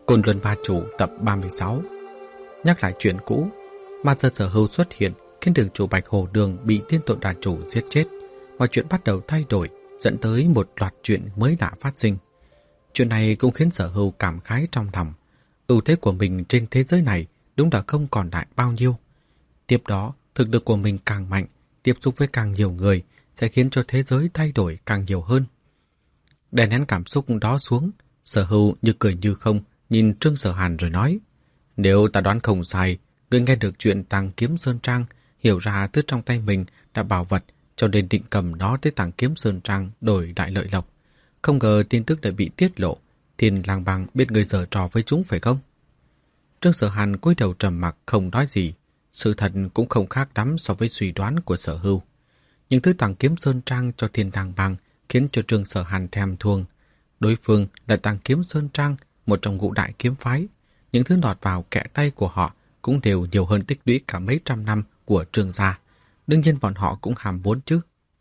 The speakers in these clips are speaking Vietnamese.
Côn Luân Ba Chủ tập 36. Nhắc lại chuyện cũ, mà giờ Sở Hưu xuất hiện khiến đường chủ Bạch Hồ Đường bị tiên tội đà chủ giết chết. Mọi chuyện bắt đầu thay đổi, dẫn tới một loạt chuyện mới lạ phát sinh. Chuyện này cũng khiến Sở Hưu cảm khái trong lòng. Ưu thế của mình trên thế giới này đúng là không còn lại bao nhiêu. Tiếp đó, thực lực của mình càng mạnh, tiếp xúc với càng nhiều người sẽ khiến cho thế giới thay đổi càng nhiều hơn. Đè nén cảm xúc đó xuống, Sở Hưu như cười như không nhìn Trương Sở Hàn rồi nói: nếu ta đoán không sai, ngươi nghe được chuyện Tàng Kiếm Sơn Trang, hiểu ra thứ trong tay mình đã bảo vật, cho nên định cầm nó tới Tàng Kiếm Sơn Trang đổi lại lợi lộc. Không ngờ tin tức đã bị tiết lộ, Thiên Lang Bang biết ngươi giở trò với chúng phải không? Trương Sở Hàn cúi đầu trầm mặc không nói gì. Sự thật cũng không khác lắm so với suy đoán của Sở Hưu. Những thứ Tàng Kiếm Sơn Trang cho Thiên Lang Bang khiến cho Trương Sở Hàn thèm thuồng. Đối phương là Tàng Kiếm Sơn Trang, một trong ngũ đại kiếm phái. Những thứ lọt vào kẽ tay của họ cũng đều nhiều hơn tích lũy cả mấy trăm năm của Trương gia. Đương nhiên bọn họ cũng ham muốn chứ.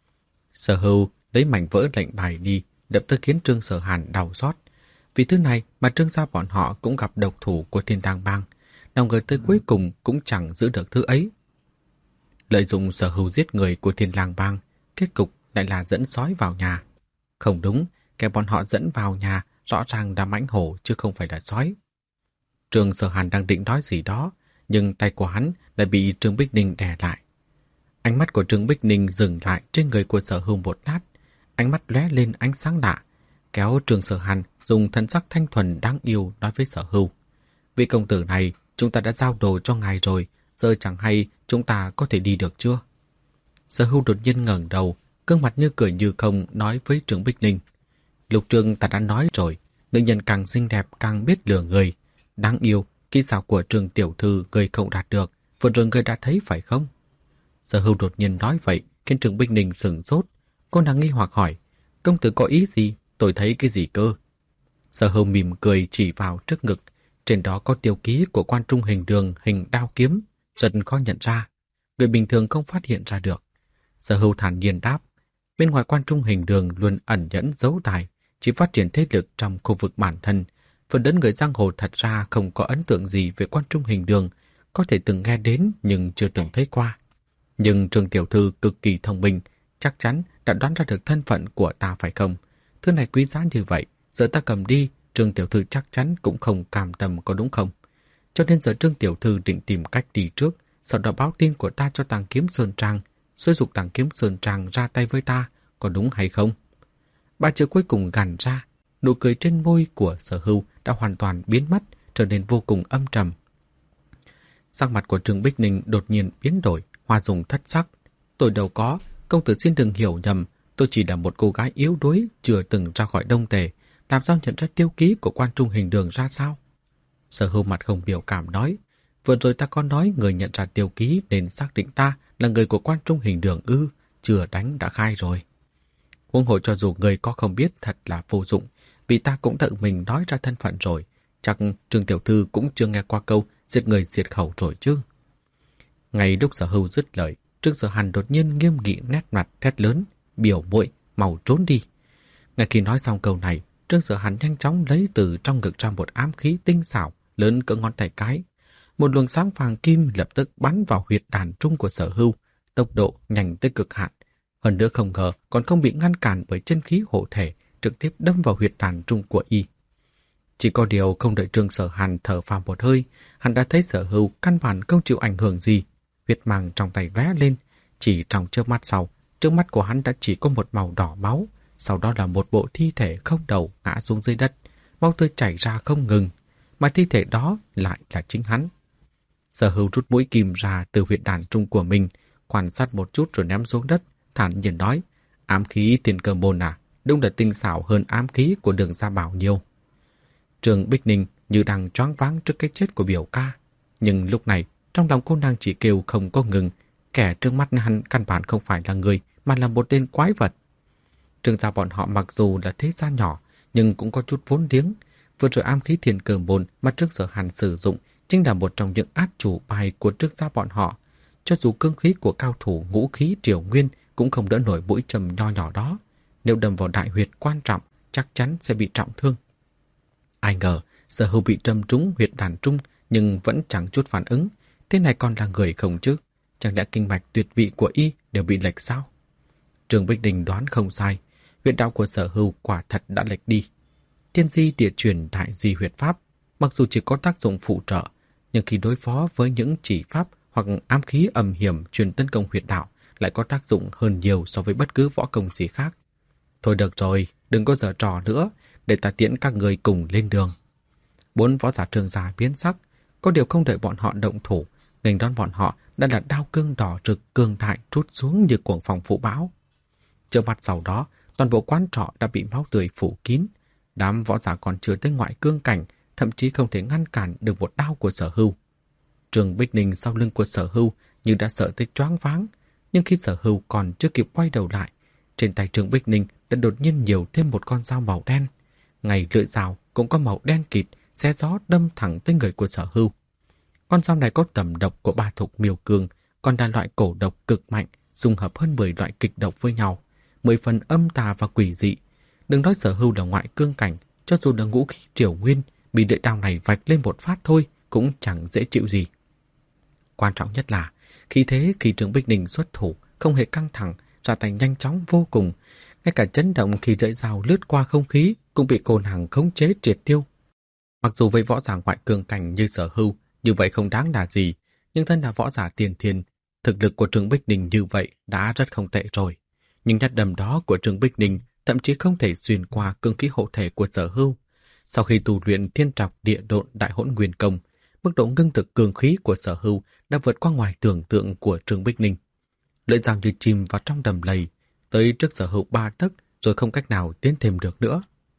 Sở Hưu lấy mảnh vỡ lệnh bài đi, lập tức khiến Trương Sở Hàn đau xót. Vì thứ này mà Trương gia bọn họ cũng gặp độc thủ của Thiên Lang Bang. Nào ngờ tới cuối cùng cũng chẳng giữ được thứ ấy. Lợi dụng Sở Hưu giết người của Thiên Lang Bang, kết cục lại là dẫn sói vào nhà. Không đúng, kẻ bọn họ dẫn vào nhà rõ ràng là mãnh hổ chứ không phải là sói. Trương Sở Hàn đang định nói gì đó, nhưng tay của hắn lại bị Trương Bích Ninh đè lại. Ánh mắt của Trương Bích Ninh dừng lại trên người của Sở Hưu một lát, ánh mắt lóe lên ánh sáng lạ, kéo Trương Sở Hàn dùng thân sắc thanh thuần đáng yêu nói với Sở Hưu: vị công tử này, chúng ta đã giao đồ cho ngài rồi, giờ chẳng hay chúng ta có thể đi được chưa? Sở Hưu đột nhiên ngẩng đầu, gương mặt như cười như không nói với Trương Bích Ninh: lúc Trương ta đã nói rồi, nữ nhân càng xinh đẹp càng biết lừa người. Đáng yêu, kỹ xảo của Trương tiểu thư người không đạt được, vừa rồi người đã thấy phải không? Sở Hưu đột nhiên nói vậy khiến Trương Bích Ninh sửng sốt. Cô nàng nghi hoặc hỏi: công tử có ý gì? Tôi thấy cái gì cơ? Sở Hưu mỉm cười chỉ vào trước ngực, trên đó có tiêu ký của Quan Trung Hình Đường hình đao kiếm, rất khó nhận ra, người bình thường không phát hiện ra được. Sở Hưu thản nhiên đáp: bên ngoài Quan Trung Hình Đường luôn ẩn nhẫn giấu tài, chỉ phát triển thế lực trong khu vực bản thân. Phần lớn người giang hồ thật ra không có ấn tượng gì về Quan Trung Hình Đường, có thể từng nghe đến nhưng chưa từng thấy qua. Nhưng Trương tiểu thư cực kỳ thông minh, chắc chắn đã đoán ra được thân phận của ta phải không? Thứ này quý giá như vậy, giờ ta cầm đi, Trương tiểu thư chắc chắn cũng không cam tâm, có đúng không? Cho nên giờ Trương tiểu thư định tìm cách đi trước, sau đó báo tin của ta cho Tàng Kiếm Sơn Trang, xúi giục Tàng Kiếm Sơn Trang ra tay với ta, có đúng hay không? Ba chữ cuối cùng gằn ra, nụ cười trên môi của Sở Hưu đã hoàn toàn biến mất, trở nên vô cùng âm trầm. Sắc mặt của Trương Bích Ninh đột nhiên biến đổi, hoa dung thất sắc. Tôi đâu có, công tử xin đừng hiểu nhầm, tôi chỉ là một cô gái yếu đuối, chưa từng ra khỏi Đông Tề, làm sao nhận ra tiêu ký của Quan Trung Hình Đường ra sao? Sở Hưu mặt không biểu cảm nói: vừa rồi ta có nói người nhận ra tiêu ký nên xác định ta là người của Quan Trung Hình Đường ư? Chưa đánh đã khai rồi. Huống hồ cho dù người có không biết thật là vô dụng, vì ta cũng tự mình nói ra thân phận rồi, chắc Trương tiểu thư cũng chưa nghe qua câu giết người diệt khẩu rồi chứ. Ngay lúc Sở Hưu dứt lời, Trương Sở Hàn đột nhiên nghiêm nghị nét mặt thét lớn: biểu muội, mau trốn đi! Ngay khi nói xong câu này, Trương Sở Hàn nhanh chóng lấy từ trong ngực ra một ám khí tinh xảo lớn cỡ ngón tay cái. Một luồng sáng vàng kim lập tức bắn vào huyệt đàn trung của Sở Hưu, tốc độ nhanh tới cực hạn. Hơn nữa không ngờ còn không bị ngăn cản bởi chân khí hộ thể, trực tiếp đâm vào huyệt đàn trung của y. Chỉ có điều không đợi Trương Sở Hàn thở phào một hơi, hắn đã thấy Sở Hưu căn bản không chịu ảnh hưởng gì. Huyết mang trong tay lóe lên, chỉ trong chớp mắt sau, trước mắt của hắn đã chỉ có một màu đỏ máu, sau đó là một bộ thi thể không đầu ngã xuống dưới đất, máu tươi chảy ra không ngừng, mà thi thể đó lại là chính hắn. Sở Hưu rút mũi kim ra từ huyệt đàn trung của mình, quan sát một chút rồi ném xuống đất, thản nhiên nói: ám khí Thiên Cơ Môn à, đúng là tinh xảo hơn ám khí của Đường Gia Bảo nhiều. Trương Bích Ninh như đang choáng váng trước cái chết của biểu ca, nhưng lúc này trong lòng cô nàng chỉ kêu không có ngừng, kẻ trước mắt hắn căn bản không phải là người mà là một tên quái vật. Trương gia bọn họ mặc dù là thế gia nhỏ nhưng cũng có chút vốn liếng. Vừa rồi ám khí Thiên Cơ Môn mà Trương Sở Hàn sử dụng chính là một trong những át chủ bài của Trương gia bọn họ. Cho dù cương khí của cao thủ ngũ khí Triều Nguyên cũng không đỡ nổi mũi châm nho nhỏ đó. Nếu đâm vào đại huyệt quan trọng, chắc chắn sẽ bị trọng thương. Ai ngờ Sở Hưu bị trầm trúng huyệt đàn trung nhưng vẫn chẳng chút phản ứng. Thế này còn là người không chứ? Chẳng lẽ kinh mạch tuyệt vị của y đều bị lệch sao? Trương Bích Ninh đoán không sai. Huyệt đạo của Sở Hưu quả thật đã lệch đi. Tiên di địa truyền đại di huyệt pháp, mặc dù chỉ có tác dụng phụ trợ, nhưng khi đối phó với những chỉ pháp hoặc ám khí âm hiểm truyền tấn công huyệt đạo lại có tác dụng hơn nhiều so với bất cứ võ công gì khác. Thôi được rồi, đừng có giở trò nữa, để ta tiễn các người cùng lên đường. 4 võ giả Trương gia biến sắc, có điều không đợi bọn họ động thủ, nghênh đón bọn họ đã là đao cương đỏ rực cường đại trút xuống như cuồng phong phụ bão. Trước mặt sau đó, toàn bộ quán trọ đã bị máu tươi phủ kín. Đám võ giả còn chưa tới ngoại cương cảnh, thậm chí không thể ngăn cản được một đao của Sở Hưu. Trương Bích Ninh sau lưng của Sở Hưu như đã sợ tới choáng váng, nhưng khi Sở Hưu còn chưa kịp quay đầu lại, trên tay Trương Bích Ninh đã đột nhiên nhiều thêm một con dao màu đen. Ngay lưỡi dao cũng có màu đen kịt, xé gió đâm thẳng tới người của Sở Hưu. Con dao này có tầm độc của 3 thục miêu cương, còn là loại cổ độc cực mạnh, dung hợp hơn 10 loại kịch độc với nhau, 10 phần âm tà và quỷ dị. Đừng nói Sở Hưu là ngoại cương cảnh, cho dù là ngũ khí triều nguyên, bị lưỡi đao này vạch lên một phát thôi cũng chẳng dễ chịu gì. Quan trọng nhất là khi Trương Bích Ninh xuất thủ không hề căng thẳng, ra tay nhanh chóng vô cùng, ngay cả chấn động khi lưỡi dao lướt qua không khí cũng bị cô nàng khống chế triệt tiêu. Mặc dù với võ giả ngoại cương cảnh như Sở Hưu như vậy không đáng là gì, nhưng thân là võ giả tiền thiên, thực lực của Trương Bích Ninh như vậy đã rất không tệ rồi. Nhưng nhát đâm đó của Trương Bích Ninh thậm chí không thể xuyên qua cương khí hộ thể của Sở Hưu. Sau khi tu luyện thiên trọc địa độn đại hỗn nguyên công, mức độ ngưng thực cường khí của Sở Hưu đã vượt qua ngoài tưởng tượng của Trương Bích Ninh. Lưỡi dao như chìm vào trong đầm lầy, tới trước Sở Hưu 3 tấc rồi không cách nào tiến thêm được nữa.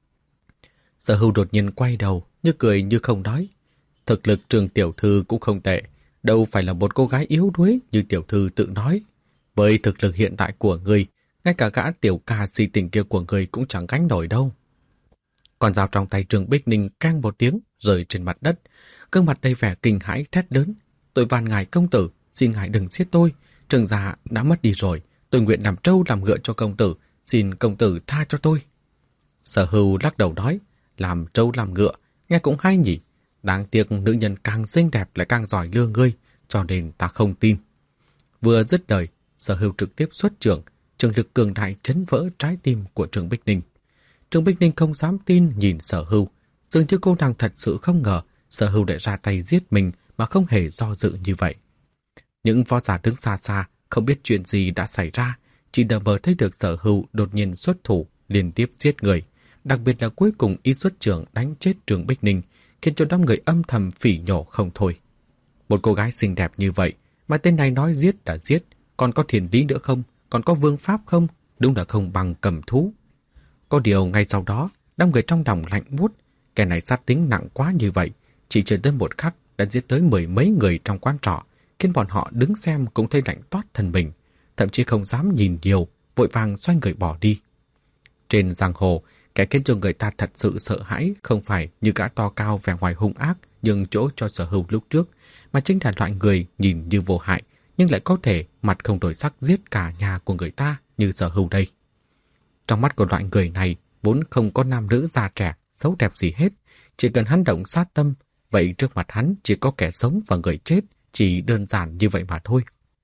Sở Hưu đột nhiên quay đầu, như cười như không nói. Thực lực Trương tiểu thư cũng không tệ, đâu phải là một cô gái yếu đuối như tiểu thư tự nói. Với thực lực hiện tại của người, ngay cả gã tiểu ca si tình kia của người cũng chẳng gánh nổi đâu. Con dao trong tay Trương Bích Ninh keng một tiếng rơi trên mặt đất, gương mặt đầy vẻ kinh hãi thét lớn: "Tôi van ngài công tử, xin ngài đừng giết tôi. Trương gia đã mất đi rồi, tôi nguyện làm trâu làm ngựa cho công tử, xin công tử tha cho tôi." Sở Hưu lắc đầu nói: "Làm trâu làm ngựa, nghe cũng hay nhỉ. Đáng tiếc nữ nhân càng xinh đẹp lại càng giỏi lừa ngươi, cho nên ta không tin." Vừa dứt lời, Sở Hưu trực tiếp xuất trưởng, trường lực cường đại chấn vỡ trái tim của Trương Bích Ninh. Trương Bích Ninh không dám tin nhìn Sở Hưu, dường như cô nàng thật sự không ngờ Sở Hưu lại ra tay giết mình mà không hề do dự như vậy. Những võ giả đứng xa xa không biết chuyện gì đã xảy ra, chỉ đờ mờ thấy được Sở Hưu đột nhiên xuất thủ liên tiếp giết người, đặc biệt là cuối cùng y xuất trưởng đánh chết Trương Bích Ninh, khiến cho đám người âm thầm phỉ nhổ không thôi. Một cô gái xinh đẹp như vậy mà tên này nói giết đã giết, còn có thiền lý nữa không, còn có vương pháp không, đúng là không bằng cầm thú. Có điều ngay sau đó, đám người trong lòng lạnh buốt, kẻ này sát tính nặng quá như vậy, chỉ chưa tới một khắc đã giết tới 10 mấy người trong quán trọ, khiến bọn họ đứng xem cũng thấy lạnh toát thân mình, thậm chí không dám nhìn nhiều, vội vàng xoay người bỏ đi. Trên giang hồ, kẻ khiến cho người ta thật sự sợ hãi không phải như gã to cao vẻ ngoài hung ác nhường chỗ cho Sở Hưu lúc trước, mà chính là loại người nhìn như vô hại nhưng lại có thể mặt không đổi sắc giết cả nhà của người ta như Sở Hưu đây. Trong mắt của loại người này vốn không có nam nữ già trẻ, xấu đẹp gì hết, chỉ cần hắn động sát tâm, vậy trước mặt hắn chỉ có kẻ sống và người chết, chỉ đơn giản như vậy mà thôi.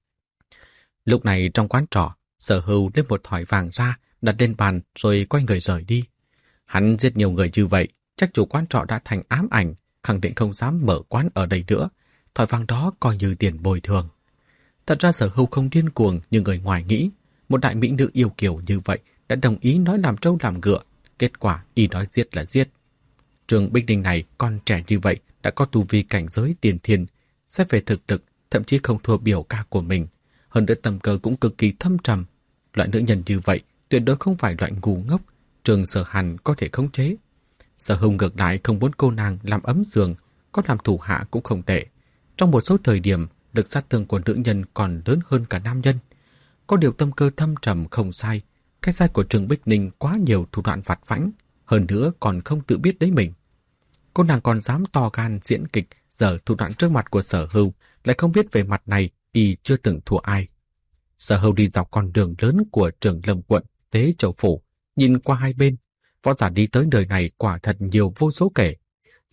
Lúc này trong quán trọ, Sở Hưu lấy một thỏi vàng ra, đặt lên bàn rồi quay người rời đi. Hắn giết nhiều người như vậy, chắc chủ quán trọ đã thành ám ảnh, khẳng định không dám mở quán ở đây nữa. Thỏi vàng đó coi như tiền bồi thường. Thật ra Sở Hưu không điên cuồng như người ngoài nghĩ. Một đại mỹ nữ yêu kiều như vậy đã đồng ý nói làm trâu làm ngựa, kết quả y nói giết là giết. Trương Bích Ninh này còn trẻ như vậy đã có tu vi cảnh giới tiền thiên, xét về thực lực thậm chí không thua biểu ca của mình, hơn nữa tầm cơ cũng cực kỳ thâm trầm. Loại nữ nhân như vậy tuyệt đối không phải loại ngu ngốc Trương Sở Hàn có thể khống chế. Sở Hưu ngược lại không muốn cô nàng làm ấm giường, có làm thủ hạ cũng không tệ. Trong một số thời điểm, lực sát thương của nữ nhân còn lớn hơn cả nam nhân. Có điều tâm cơ thâm trầm không sai, cái sai của Trương Bích Ninh quá nhiều thủ đoạn vặt vãnh, hơn nữa còn không tự biết đấy mình. Cô nàng còn dám to gan diễn kịch, giở thủ đoạn trước mặt của Sở Hưu, lại không biết về mặt này y chưa từng thua ai. Sở Hưu đi dọc con đường lớn của Trường Lâm quận Tế Châu phủ, nhìn qua hai bên, võ giả đi tới đời này quả thật nhiều vô số kể.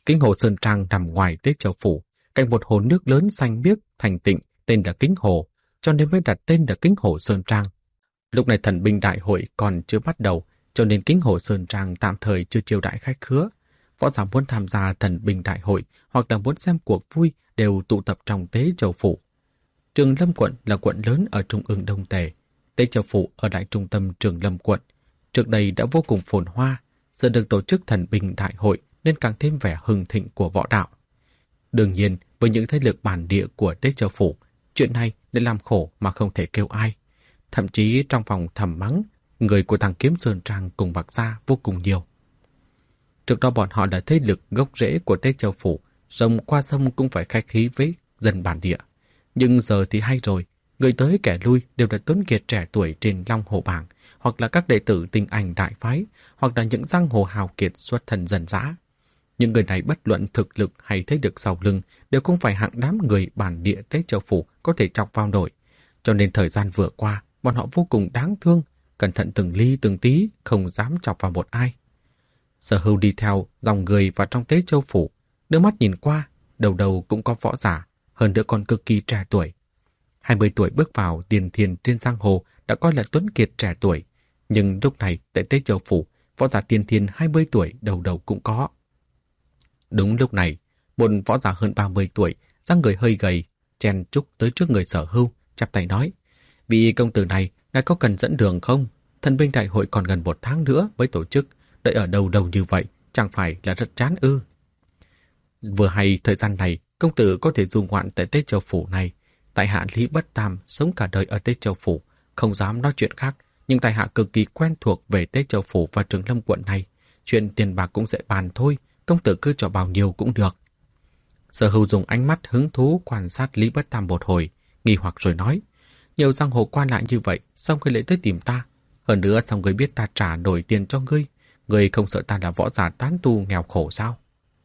Kính hồ Sơn Trang nằm ngoài Tế Châu Phủ, cạnh một hồ nước lớn xanh biếc thành tịnh tên là Kính Hồ, cho nên mới đặt tên là Kính Hồ Sơn Trang. Lúc này thần binh đại hội còn chưa bắt đầu, cho nên Kính Hồ Sơn Trang tạm thời chưa chiêu đãi khách khứa. Võ giả muốn tham gia thần binh đại hội hoặc là muốn xem cuộc vui đều tụ tập trong Tế Châu Phủ. Trường Lâm quận là quận lớn ở trung ương Đông Tề. Tế Châu Phủ ở đại trung tâm Trường Lâm quận. Trước đây đã vô cùng phồn hoa, giờ được tổ chức thần binh đại hội nên càng thêm vẻ hưng thịnh của võ đạo. Đương nhiên, với những thế lực bản địa của Tế Châu Phủ, chuyện này để làm khổ mà không thể kêu ai. Thậm chí trong phòng thầm mắng, người của thằng Kiếm Sơn Trang cùng Bạc Gia vô cùng nhiều. Trước đó bọn họ là thế lực gốc rễ của Tế Châu Phủ, rồng qua sông cũng phải khách khí với dân bản địa. Nhưng giờ thì hay rồi, người tới kẻ lui đều là tuấn kiệt trẻ tuổi trên Long Hồ Bảng, hoặc là các đệ tử tinh anh đại phái, hoặc là những giang hồ hào kiệt xuất thân dân dã. Những người này bất luận thực lực hay thế lực sau lưng đều không phải hạng đám người bản địa Tế Châu Phủ có thể chọc vào nổi. Cho nên thời gian vừa qua, bọn họ vô cùng đáng thương, cẩn thận từng ly từng tí, không dám chọc vào một ai. Sở Hưu đi theo dòng người vào trong Tế Châu Phủ, đưa mắt nhìn qua, đầu đầu cũng có võ giả, hơn nữa còn cực kỳ trẻ tuổi. 20 tuổi bước vào tiền thiền trên giang hồ đã coi là tuấn kiệt trẻ tuổi, nhưng lúc này tại Tế Châu Phủ, võ giả tiền thiền 20 tuổi đầu đầu cũng có. Đúng lúc này, một võ giả hơn 30 tuổi, dáng người hơi gầy, chen chúc tới trước người Sở Hưu, chắp tay nói: "Vị công tử này, ngài có cần dẫn đường không? Thần binh đại hội còn gần 1 tháng nữa mới tổ chức, đợi ở đâu đâu như vậy, chẳng phải là rất chán ư?" Vừa hay thời gian này, công tử có thể du ngoạn tại Tế Châu Phủ này. Tại hạ Lý Bất Tam sống cả đời ở Tế Châu Phủ, không dám nói chuyện khác, nhưng tại hạ cực kỳ quen thuộc về Tế Châu Phủ và Trường Lâm quận này. Chuyện tiền bạc cũng dễ bàn thôi, công tử cứ cho bao nhiêu cũng được. Sở Hưu dùng ánh mắt hứng thú quan sát Lý Bất Tam một hồi, nghi hoặc rồi nói: "Nhiều giang hồ quan lại như vậy, sao ngươi lại tới tìm ta? Hơn nữa sao ngươi biết ta trả nổi tiền cho ngươi? Ngươi không sợ ta là võ giả tán tu nghèo khổ sao?"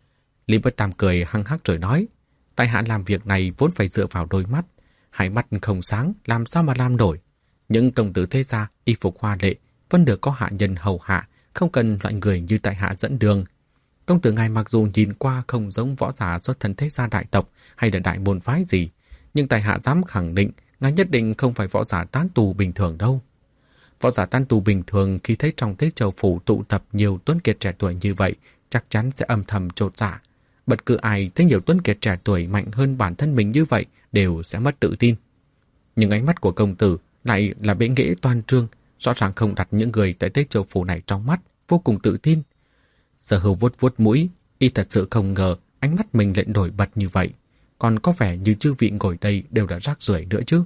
Lý Bất Tam cười hăng hắc rồi nói: "Tại hạ làm việc này vốn phải dựa vào đôi mắt, hai mắt không sáng làm sao mà làm nổi. Những công tử thế gia y phục hoa lệ vẫn được có hạ nhân hầu hạ, không cần loại người như tại hạ dẫn đường. Công tử ngài mặc dù nhìn qua không giống võ giả xuất thân thế gia đại tộc hay là đại môn phái gì, nhưng tại hạ dám khẳng định ngài nhất định không phải võ giả tán tu bình thường đâu. Võ giả tán tu bình thường khi thấy trong Tế Châu Phủ tụ tập nhiều tuấn kiệt trẻ tuổi như vậy, chắc chắn sẽ âm thầm chột dạ. Bất cứ ai thấy nhiều tuấn kiệt trẻ tuổi mạnh hơn bản thân mình như vậy đều sẽ mất tự tin. Nhưng ánh mắt của công tử lại là bệ nghệ toan trương, rõ ràng không đặt những người tại Tế Châu Phủ này trong mắt, vô cùng tự tin." Sở Hưu vuốt vuốt mũi, y thật sự không ngờ ánh mắt mình lại nổi bật như vậy, còn có vẻ như chư vị ngồi đây đều là rác rưởi nữa chứ.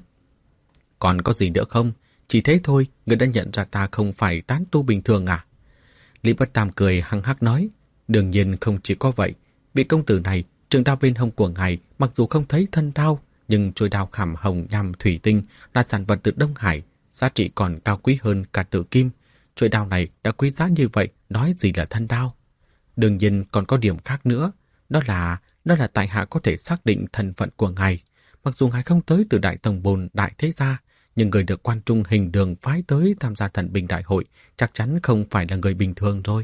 "Còn có gì nữa không? Chỉ thế thôi, người đã nhận ra ta không phải tán tu bình thường à?" Lý Bất Tam cười hăng hắc nói: "Đương nhiên không chỉ có vậy. Vị công tử này, trường đao bên hông của ngài mặc dù không thấy thân đao, nhưng chuôi đao khảm hồng nhằm thủy tinh là sản vật từ Đông Hải, giá trị còn cao quý hơn cả tử kim. Chuôi đao này đã quý giá như vậy, nói gì là thân đao. Đương nhiên còn có điểm khác nữa, đó là tại hạ có thể xác định thân phận của ngài. Mặc dù ngài không tới từ đại tông bồn đại thế gia, nhưng người được quan trung Hình Đường phái tới tham gia thần binh đại hội chắc chắn không phải là người bình thường rồi."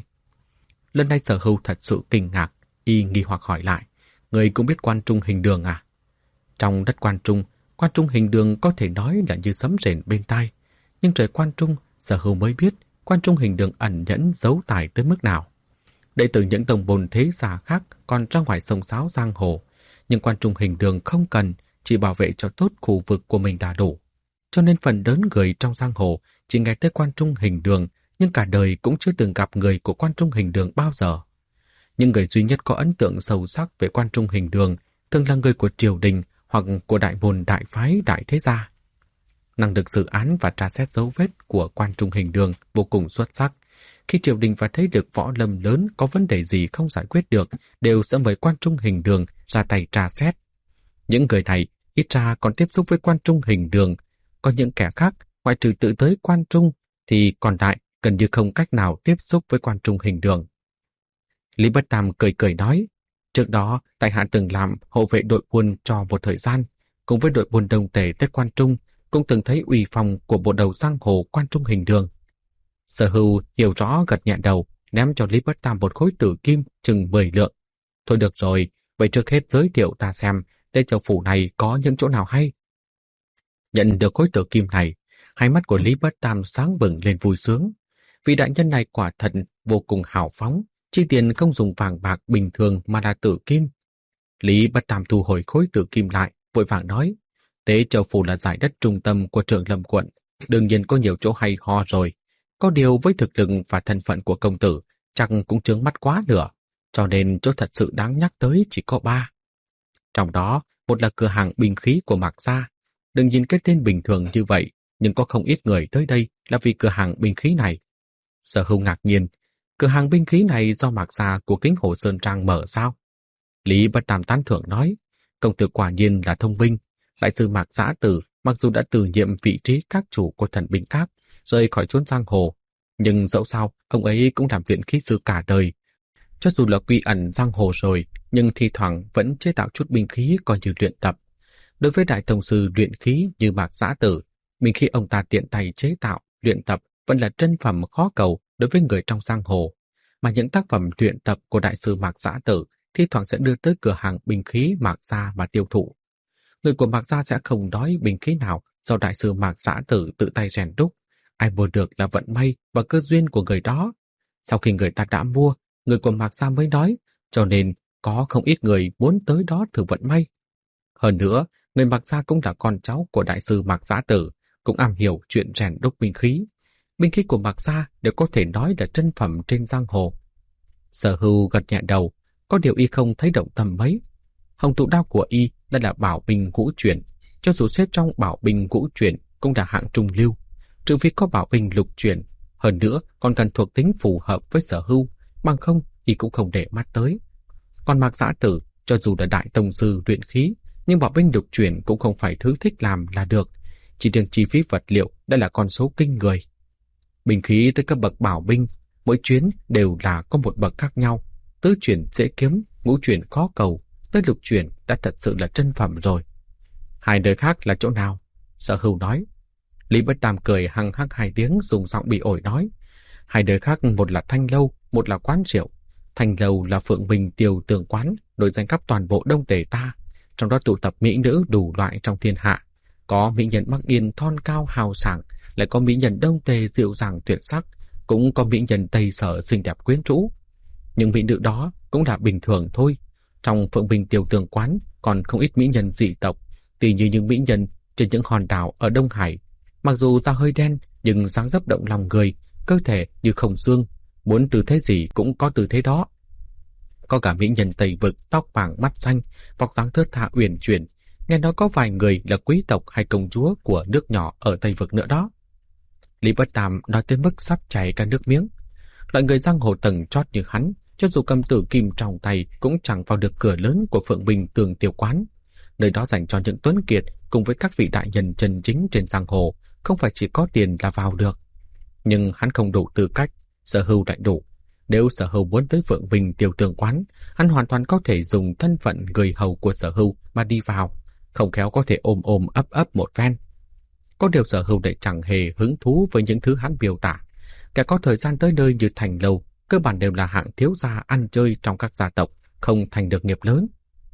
Lần này Sở Hưu thật sự kinh ngạc, y nghi hoặc hỏi lại: "Người cũng biết quan trung Hình Đường à?" Trong đất quan trung Hình Đường có thể nói là như sấm rền bên tai, nhưng trời quan trung, Sở Hưu mới biết quan trung Hình Đường ẩn nhẫn giấu tài tới mức nào. Đệ tử những tông bồn thế gia khác còn ra ngoài sông sáo giang hồ, nhưng quan trung Hình Đường không cần, chỉ bảo vệ cho tốt khu vực của mình đã đủ. Cho nên phần lớn người trong giang hồ chỉ nghe tới quan trung Hình Đường, nhưng cả đời cũng chưa từng gặp người của quan trung Hình Đường bao giờ. Những người duy nhất có ấn tượng sâu sắc về quan trung Hình Đường thường là người của triều đình hoặc của đại môn đại phái đại thế gia. Năng lực xử án và tra xét dấu vết của quan trung Hình Đường vô cùng xuất sắc. Khi triều đình và thế lực võ lâm lớn có vấn đề gì không giải quyết được, đều sẽ mời quan trung Hình Đường ra tay tra xét. Những người này ít ra còn tiếp xúc với quan trung Hình Đường, còn những kẻ khác ngoại trừ tự tới quan trung thì còn lại gần như không cách nào tiếp xúc với quan trung Hình Đường. Lý Bất Tam cười cười nói: "Trước đó, tại hạ từng làm hộ vệ đội buôn cho một thời gian, cùng với đội buôn Đông Tề tới quan trung, cũng từng thấy uy phong của bộ đầu giang hồ quan trung Hình Đường." Sở Hưu hiểu rõ gật nhẹ đầu, ném cho Lý Bất Tam một khối tử kim chừng 10 lượng. Thôi được rồi, vậy trước hết giới thiệu ta xem Tế Châu Phủ này có những chỗ nào hay. Nhận được khối tử kim này, hai mắt của Lý Bất Tam sáng bừng lên vui sướng. Vị đại nhân này quả thật vô cùng hào phóng, chi tiền không dùng vàng bạc bình thường mà là tử kim. Lý Bất Tam thu hồi khối tử kim lại, vội vàng nói, Tế Châu Phủ là giải đất trung tâm của Trường Lâm quận, đương nhiên có nhiều chỗ hay ho rồi. Có điều với thực lực và thân phận của công tử, chắc cũng chướng mắt quá nữa, cho nên chỗ thật sự đáng nhắc tới chỉ có 3. Trong đó, một là cửa hàng binh khí của Mạc Gia. Đừng nhìn cái tên bình thường như vậy, nhưng có không ít người tới đây là vì cửa hàng binh khí này. Sở Hưu ngạc nhiên, cửa hàng binh khí này do Mạc Gia của Kính Hồ Sơn Trang mở sao? Lý Bất Tam tán thưởng nói, công tử quả nhiên là thông minh. Đại sư Mạc Giã Tử mặc dù đã từ nhiệm vị trí các chủ của Thần Binh Các, rời khỏi chốn giang hồ, nhưng dẫu sao ông ấy cũng làm luyện khí sư cả đời. Cho dù là quy ẩn giang hồ rồi, nhưng thi thoảng vẫn chế tạo chút binh khí coi như luyện tập. Đối với đại tông sư luyện khí như Mạc Giã Tử, binh khí ông ta tiện tay chế tạo, luyện tập vẫn là trân phẩm khó cầu đối với người trong giang hồ. Mà những tác phẩm luyện tập của đại sư Mạc Giã Tử thi thoảng sẽ đưa tới cửa hàng binh khí Mạc Gia và tiêu thụ. Người của Mạc Gia sẽ không nói binh khí nào do đại sư Mạc Giã Tử tự tay rèn đúc. Ai mua được là vận may và cơ duyên của người đó. Sau khi người ta đã mua, người của Mạc Gia mới nói, cho nên có không ít người muốn tới đó thử vận may. Hơn nữa, người Mạc Gia cũng là con cháu của đại sư Mạc Giã Tử, cũng am hiểu chuyện rèn đúc binh khí. Binh khí của Mạc Gia đều có thể nói là trân phẩm trên giang hồ. Sở Hưu gật nhẹ đầu, có điều y không thấy động tâm mấy. Hồng tụ đao của y đã là bảo binh ngũ chuyển, cho dù xếp trong bảo binh ngũ chuyển cũng là hạng trung lưu. Trừ phi có bảo binh lục chuyển, hơn nữa còn cần thuộc tính phù hợp với Sở Hưu, bằng không y cũng không để mắt tới. Còn Mạc Giã Tử, cho dù là đại tông sư luyện khí, nhưng bảo binh lục chuyển cũng không phải thứ thích làm là được. Chỉ riêng chi phí vật liệu đã là con số kinh người. Binh khí tới cấp bậc bảo binh, mỗi chuyến đều là có một bậc khác nhau. Tứ chuyển dễ kiếm, ngũ chuyển khó cầu, tới lục chuyển đã thật sự là trân phẩm rồi. Hai nơi khác là chỗ nào? Sở Hưu nói. Lý Bất Tam cười hăng hắc 2 tiếng, dùng giọng bị ổi nói. Hai nơi khác, một là Thanh Lâu, một là quán rượu. Thanh Lâu là Phượng Bình Tiều Tường Quán, nổi danh khắp toàn bộ Đông Tề ta, trong đó tụ tập mỹ nữ đủ loại trong thiên hạ. Có mỹ nhân Bắc Yên thon cao hào sảng, lại có mỹ nhân Đông Tề dịu dàng tuyệt sắc, cũng có mỹ nhân Tây Sở xinh đẹp quyến rũ. Nhưng mỹ nữ đó cũng là bình thường thôi. Trong Phượng Bình Tiều Tường Quán còn không ít mỹ nhân dị tộc, tỉ như những mỹ nhân trên những hòn đảo ở Đông Hải. Mặc dù da hơi đen nhưng dáng dấp động lòng người, cơ thể như không xương, muốn tư thế gì cũng có tư thế đó. Có cả mỹ nhân Tây Vực tóc vàng mắt xanh, vóc dáng thướt tha uyển chuyển, nghe nói có vài người là quý tộc hay công chúa của nước nhỏ ở Tây Vực nữa đó. Lý Bất Tam nói tới mức sắp chảy cả nước miếng. Loại người giang hồ tầng chót như hắn, cho dù cầm tử kim trong tay cũng chẳng vào được cửa lớn của Phượng Bình Tường Tiểu Quán. Nơi đó dành cho những tuấn kiệt cùng với các vị đại nhân chân chính trên giang hồ, không phải chỉ có tiền là vào được. Nhưng hắn không đủ tư cách, Sở Hưu lại đủ. Nếu Sở Hưu muốn tới Phượng Bình Tiểu Tường Quán, hắn hoàn toàn có thể dùng thân phận người hầu của Sở Hưu mà đi vào, không khéo có thể ôm ôm ấp ấp một phen. Có điều Sở Hưu lại chẳng hề hứng thú với những thứ hắn biểu tả. Kẻ có thời gian tới nơi như Thành Lâu, cơ bản đều là hạng thiếu gia ăn chơi trong các gia tộc, không thành được nghiệp lớn.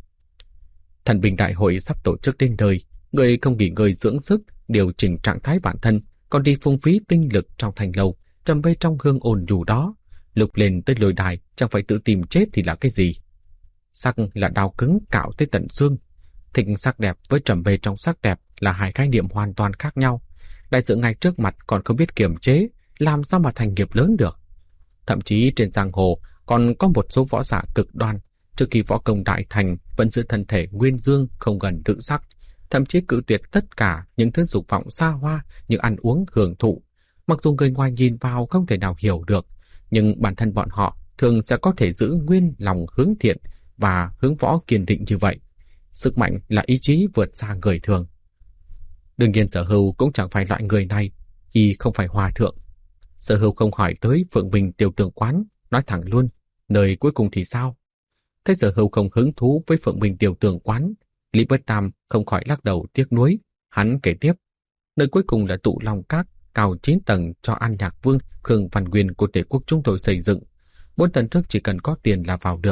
Thần binh đại hội sắp tổ chức đến nơi, người không nghỉ ngơi dưỡng sức, điều chỉnh trạng thái bản thân, còn đi phung phí tinh lực trong Thành Lâu, trầm mê trong hương ồn dù đó. Lục lên tới lôi đài, chẳng phải tự tìm chết thì là cái gì. Sắc là đao cứng cạo tới tận xương. Thích sắc đẹp với trầm mê trong sắc đẹp là hai khái niệm hoàn toàn khác nhau. Đại sự ngay trước mặt còn không biết kiềm chế, làm sao mà thành nghiệp lớn được. Thậm chí trên giang hồ còn có một số võ giả cực đoan, trước khi võ công đại thành vẫn giữ thân thể nguyên dương không gần nữ sắc, thậm chí cự tuyệt tất cả những thứ dục vọng xa hoa như ăn uống hưởng thụ. Mặc dù người ngoài nhìn vào không thể nào hiểu được, nhưng bản thân bọn họ thường sẽ có thể giữ nguyên lòng hướng thiện và hướng võ kiên định như vậy. Sức mạnh là ý chí vượt xa người thường. Đương nhiên Sở Hưu cũng chẳng phải loại người này, y không phải hòa thượng. Sở Hưu không hỏi tới Phượng Bình Tiểu Tường Quán, nói thẳng luôn, nơi cuối cùng thì sao? Thấy Sở Hưu không hứng thú với Phượng Bình Tiểu Tường Quán, Lý Bất Tam không khỏi lắc đầu tiếc nuối. Hắn kể tiếp, nơi cuối cùng là Tụ Long Các, cao 9 tầng cho An Nhạc Vương, Khương Văn Nguyên của Tề quốc chúng tôi xây dựng. 4 tầng trước chỉ cần có tiền là vào được,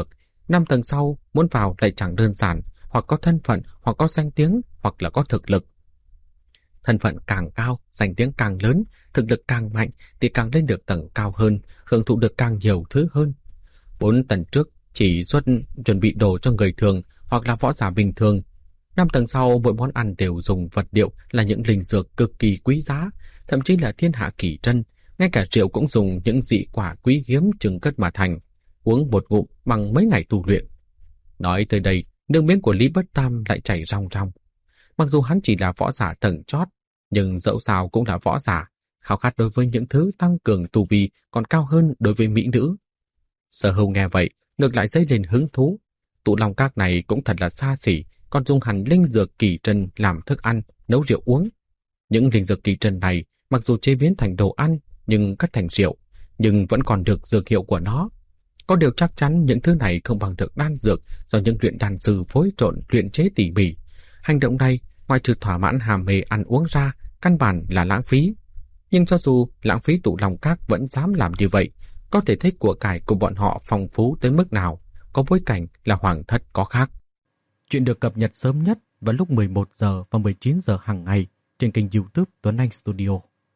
5 tầng sau muốn vào lại chẳng đơn giản, hoặc có thân phận, hoặc có danh tiếng, hoặc là có thực lực. Thân phận càng cao, danh tiếng càng lớn, thực lực càng mạnh thì càng lên được tầng cao hơn, hưởng thụ được càng nhiều thứ hơn. 4 tầng trước chỉ chuẩn bị đồ cho người thường hoặc là võ giả bình thường. 5 tầng sau mỗi món ăn đều dùng vật liệu là những linh dược cực kỳ quý giá, thậm chí là thiên hạ kỳ trân, ngay cả rượu cũng dùng những dị quả quý hiếm trưng cất mà thành, uống một ngụm bằng mấy ngày tu luyện. Nói tới đây, nước miếng của Lý Bất Tam lại chảy ròng ròng. Mặc dù hắn chỉ là võ giả tầng chót, nhưng dẫu sao cũng là võ giả, khao khát đối với những thứ tăng cường tu vi còn cao hơn đối với mỹ nữ. Sở Hưu nghe vậy, ngược lại dấy lên hứng thú. Tụ Long Các này cũng thật là xa xỉ, còn dùng hẳn linh dược kỳ trân làm thức ăn, nấu rượu uống. Những linh dược kỳ trân này, mặc dù chế biến thành đồ ăn, nhưng cất thành rượu, nhưng vẫn còn được dược hiệu của nó. Có điều chắc chắn những thứ này không bằng được đan dược do những luyện đan sư phối trộn luyện chế tỉ mỉ. Hành động này, ngoài trừ thỏa mãn ham mê ăn uống ra, căn bản là lãng phí. Nhưng cho dù lãng phí Tụ Long Các vẫn dám làm như vậy, có thể thấy của cải của bọn họ phong phú tới mức nào, có bối cảnh là hoàng thất có khác. Chuyện được cập nhật sớm nhất vào lúc 11 giờ và 19 giờ hàng ngày trên kênh YouTube Tuấn Anh Studio.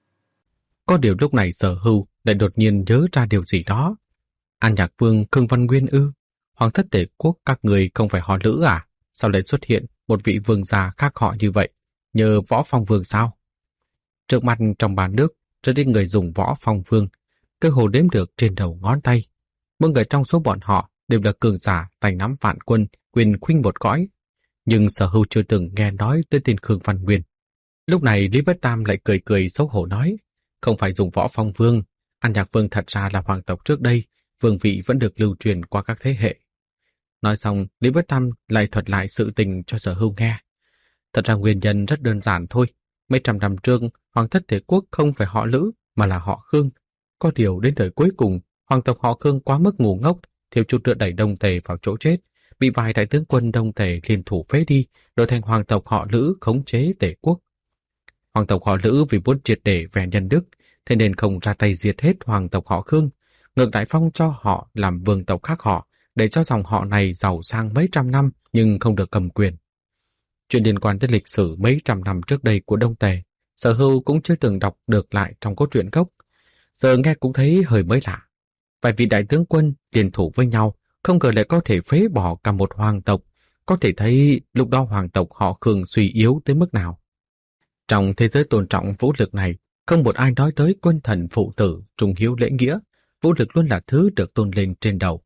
Có điều lúc này Sở Hưu lại đột nhiên nhớ ra điều gì đó. An Nhạc Vương Khương Văn Nguyên ư? Hoàng thất Tề Quốc các người không phải họ Lữ à? Sao lại xuất hiện một vị vương già khác họ như vậy? Nhờ Võ Phong Vương sao? Trước mặt trong bàn nước, rất ít người dùng Võ Phong Vương, cơ hồ đếm được trên đầu ngón tay. Mỗi người trong số bọn họ đều là cường giả tay nắm vạn quân, quyền khuynh một cõi. Nhưng Sở Hưu chưa từng nghe nói tới tên Khương Văn Nguyên. Lúc này Lý Bất Tam lại cười cười xấu hổ nói, không phải dùng Võ Phong Vương, An Nhạc Vương thật ra là hoàng tộc trước đây, vương vị vẫn được lưu truyền qua các thế hệ. Nói xong, Lý Bất Tam lại thuật lại sự tình cho Sở Hưu nghe. Thật ra nguyên nhân rất đơn giản thôi. Mấy trăm năm trước, hoàng thất Tề Quốc không phải họ Lữ mà là họ Khương. Có điều đến đời cuối cùng, hoàng tộc họ Khương quá mức ngu ngốc, thiếu chút nữa đẩy Đông Tề vào chỗ chết, bị vài đại tướng quân Đông Tề liên thủ phế đi, đổi thành hoàng tộc họ Lữ khống chế Tề Quốc. Hoàng tộc họ Lữ vì muốn triệt để về nhân đức, thế nên không ra tay diệt hết hoàng tộc họ Khương, ngược lại phong cho họ làm vương tộc khác họ, để cho dòng họ này giàu sang mấy trăm năm nhưng không được cầm quyền. Chuyện liên quan tới lịch sử mấy trăm năm trước đây của Đông Tề, Sở Hưu cũng chưa từng đọc được lại trong cốt truyện gốc. Giờ nghe cũng thấy hơi mới lạ. Vài vị đại tướng quân liên thủ với nhau, không ngờ lại có thể phế bỏ cả một hoàng tộc, có thể thấy lúc đó hoàng tộc họ Khương suy yếu tới mức nào. Trong thế giới tôn trọng vũ lực này, không một ai nói tới quân thần phụ tử, trung hiếu lễ nghĩa, vũ lực luôn là thứ được tôn lên trên đầu.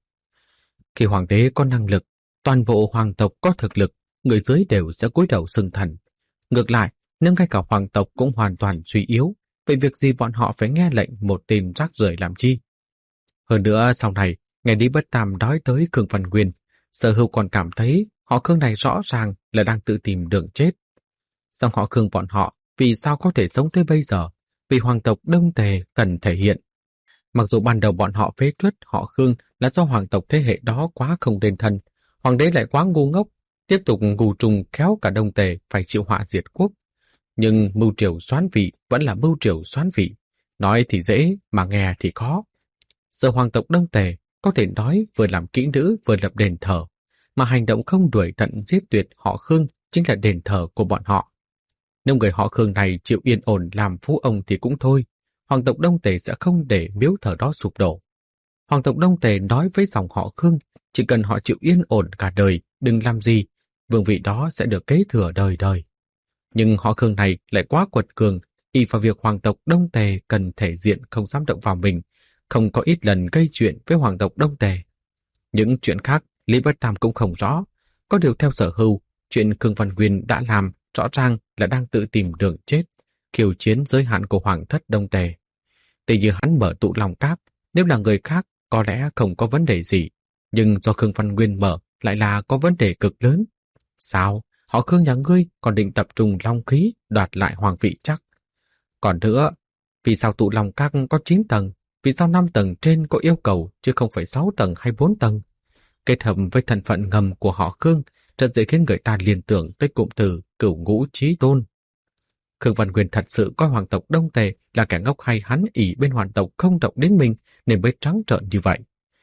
Khi hoàng đế có năng lực, toàn bộ hoàng tộc có thực lực, người dưới đều sẽ cúi đầu xưng thần. Ngược lại, nếu ngay cả hoàng tộc cũng hoàn toàn suy yếu, vậy việc gì bọn họ phải nghe lệnh một tên rác rưởi làm chi? Hơn nữa, sau này, nghe Lý Bất Tam nói tới Khương Văn Nguyên, Sở Hưu còn cảm thấy họ Khương này rõ ràng là đang tự tìm đường chết. Dòng họ Khương bọn họ vì sao có thể sống tới bây giờ? Vì hoàng tộc Đông Tề cần thể hiện. Mặc dù ban đầu bọn họ phế truất họ Khương là do hoàng tộc thế hệ đó quá không đền thân, hoàng đế lại quá ngu ngốc, tiếp tục ngù trùng kéo cả Đông Tề phải chịu họa diệt quốc. Nhưng mưu triều soán vị vẫn là mưu triều soán vị, nói thì dễ mà nghe thì khó. Giờ hoàng tộc Đông Tề có thể nói vừa làm kỹ nữ vừa lập đền thờ, mà hành động không đuổi tận giết tuyệt họ Khương chính là đền thờ của bọn họ. Nếu người họ Khương này chịu yên ổn làm phú ông thì cũng thôi, hoàng tộc Đông Tề sẽ không để miếu thờ đó sụp đổ. Hoàng tộc Đông Tề nói với dòng họ Khương, chỉ cần họ chịu yên ổn cả đời, đừng làm gì, vương vị đó sẽ được kế thừa đời đời. Nhưng họ Khương này lại quá quật cường, ỷ vào việc hoàng tộc Đông Tề cần thể diện không dám động vào mình, không có ít lần gây chuyện với hoàng tộc Đông Tề. Những chuyện khác, Lý Bất Tam cũng không rõ. Có điều theo Sở Hưu, chuyện Khương Văn Nguyên đã làm rõ ràng là đang tự tìm đường chết, khiêu chiến giới hạn của hoàng thất Đông Tề. Tuy như hắn mở Tụ Long Các, nếu là người khác có lẽ không có vấn đề gì, nhưng do Khương Văn Nguyên mở lại là có vấn đề cực lớn. Sao? Họ Khương nhà ngươi còn định tập trung long khí đoạt lại hoàng vị chắc? Còn nữa, vì sao Tụ Long Các có 9 tầng? Vì sao 5 tầng trên có yêu cầu chứ không phải 6 tầng hay 4 tầng? Kết hợp với thân phận ngầm của họ Khương, rất dễ khiến người ta liên tưởng tới cụm từ cửu ngũ chí tôn. Khương Văn Nguyên thật sự coi hoàng tộc Đông Tề là kẻ ngốc hay hắn ỷ bên hoàng tộc không động đến mình nên mới trắng trợn như vậy.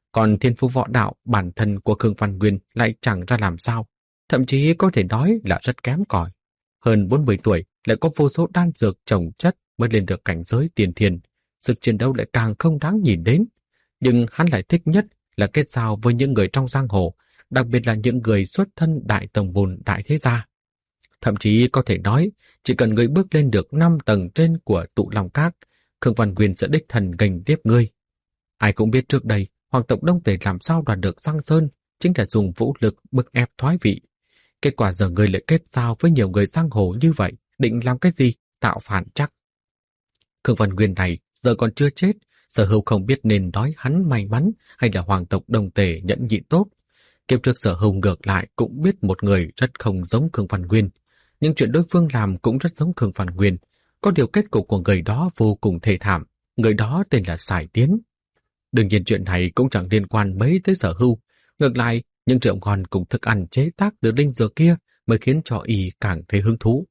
Còn thiên phú võ đạo bản thân của Khương Văn Nguyên lại chẳng ra làm sao, thậm chí có thể nói là rất kém cỏi. Hơn 40 tuổi lại có vô số đan dược trồng chất mới lên được cảnh giới tiên thiên, sức chiến đấu lại càng không đáng nhìn đến. Nhưng hắn lại thích nhất là kết giao với những người trong giang hồ, đặc biệt là những người xuất thân đại tông môn đại thế gia. Thậm chí có thể nói, chỉ cần người bước lên được 5 tầng trên của Tụ Long Các, Khương Văn Nguyên sẽ đích thần gành tiếp ngươi. Ai cũng biết trước đây, hoàng tộc Đông Tề làm sao đoạt được Giang Sơn chính là dùng vũ lực bức ép thoái vị. Kết quả giờ ngươi lại kết giao với nhiều người giang hồ như vậy, định làm cái gì? Tạo phản chắc. Khương Văn Nguyên này giờ còn chưa chết, Sở Hưu không biết nên nói hắn may mắn hay là hoàng tộc Đông Tề nhẫn nhịn tốt. Kiếp trước Sở Hưu ngược lại cũng biết một người rất không giống Khương Văn Nguyên, nhưng chuyện đối phương làm cũng rất giống Khương Văn Nguyên. Có điều kết cục của người đó vô cùng thê thảm, người đó tên là Sải Tiến. Đương nhiên chuyện này cũng chẳng liên quan mấy tới Sở Hưu, ngược lại những rượu ngon cùng thức ăn chế tác từ linh dược kia mới khiến cho y càng thấy hứng thú.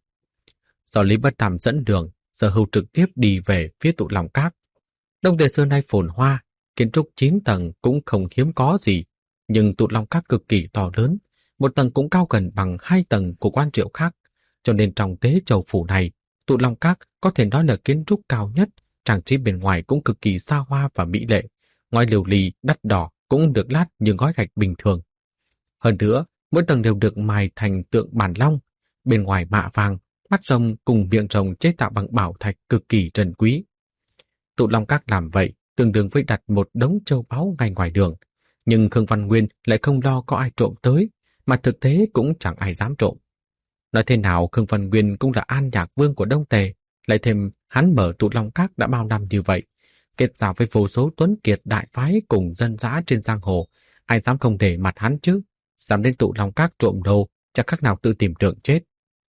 Do Lý Bất Tam dẫn đường, Sở Hưu trực tiếp đi về phía Tụ Long Các. Đông Tề xưa nay phồn hoa, kiến trúc 9 tầng cũng không hiếm có gì, nhưng Tụ Long Các cực kỳ to lớn, một tầng cũng cao gần bằng 2 tầng của Quan Triệu khác, cho nên trong Tế Châu phủ này, Tụ Long Các có thể nói là kiến trúc cao nhất, trang trí bên ngoài cũng cực kỳ xa hoa và mỹ lệ, ngoài liều lì đắt đỏ cũng được lát như gói gạch bình thường. Hơn nữa, mỗi tầng đều được mài thành tượng bản long, bên ngoài mạ vàng, mắt rồng cùng miệng rồng chế tạo bằng bảo thạch cực kỳ trân quý. Tụ Long Các làm vậy tương đương với đặt một đống châu báu ngay ngoài đường, nhưng Khương Văn Nguyên lại không lo có ai trộm tới, mà thực tế cũng chẳng ai dám trộm. Nói thế nào Khương Văn Nguyên cũng là An Nhạc Vương của Đông Tề, lại thêm hắn mở Tụ Long Các đã bao năm như vậy, kết giao với vô số tuấn kiệt đại phái cùng dân dã trên giang hồ, ai dám không để mặt hắn chứ? Dám đến Tụ Long Các trộm đồ, chắc khác nào tự tìm đường chết.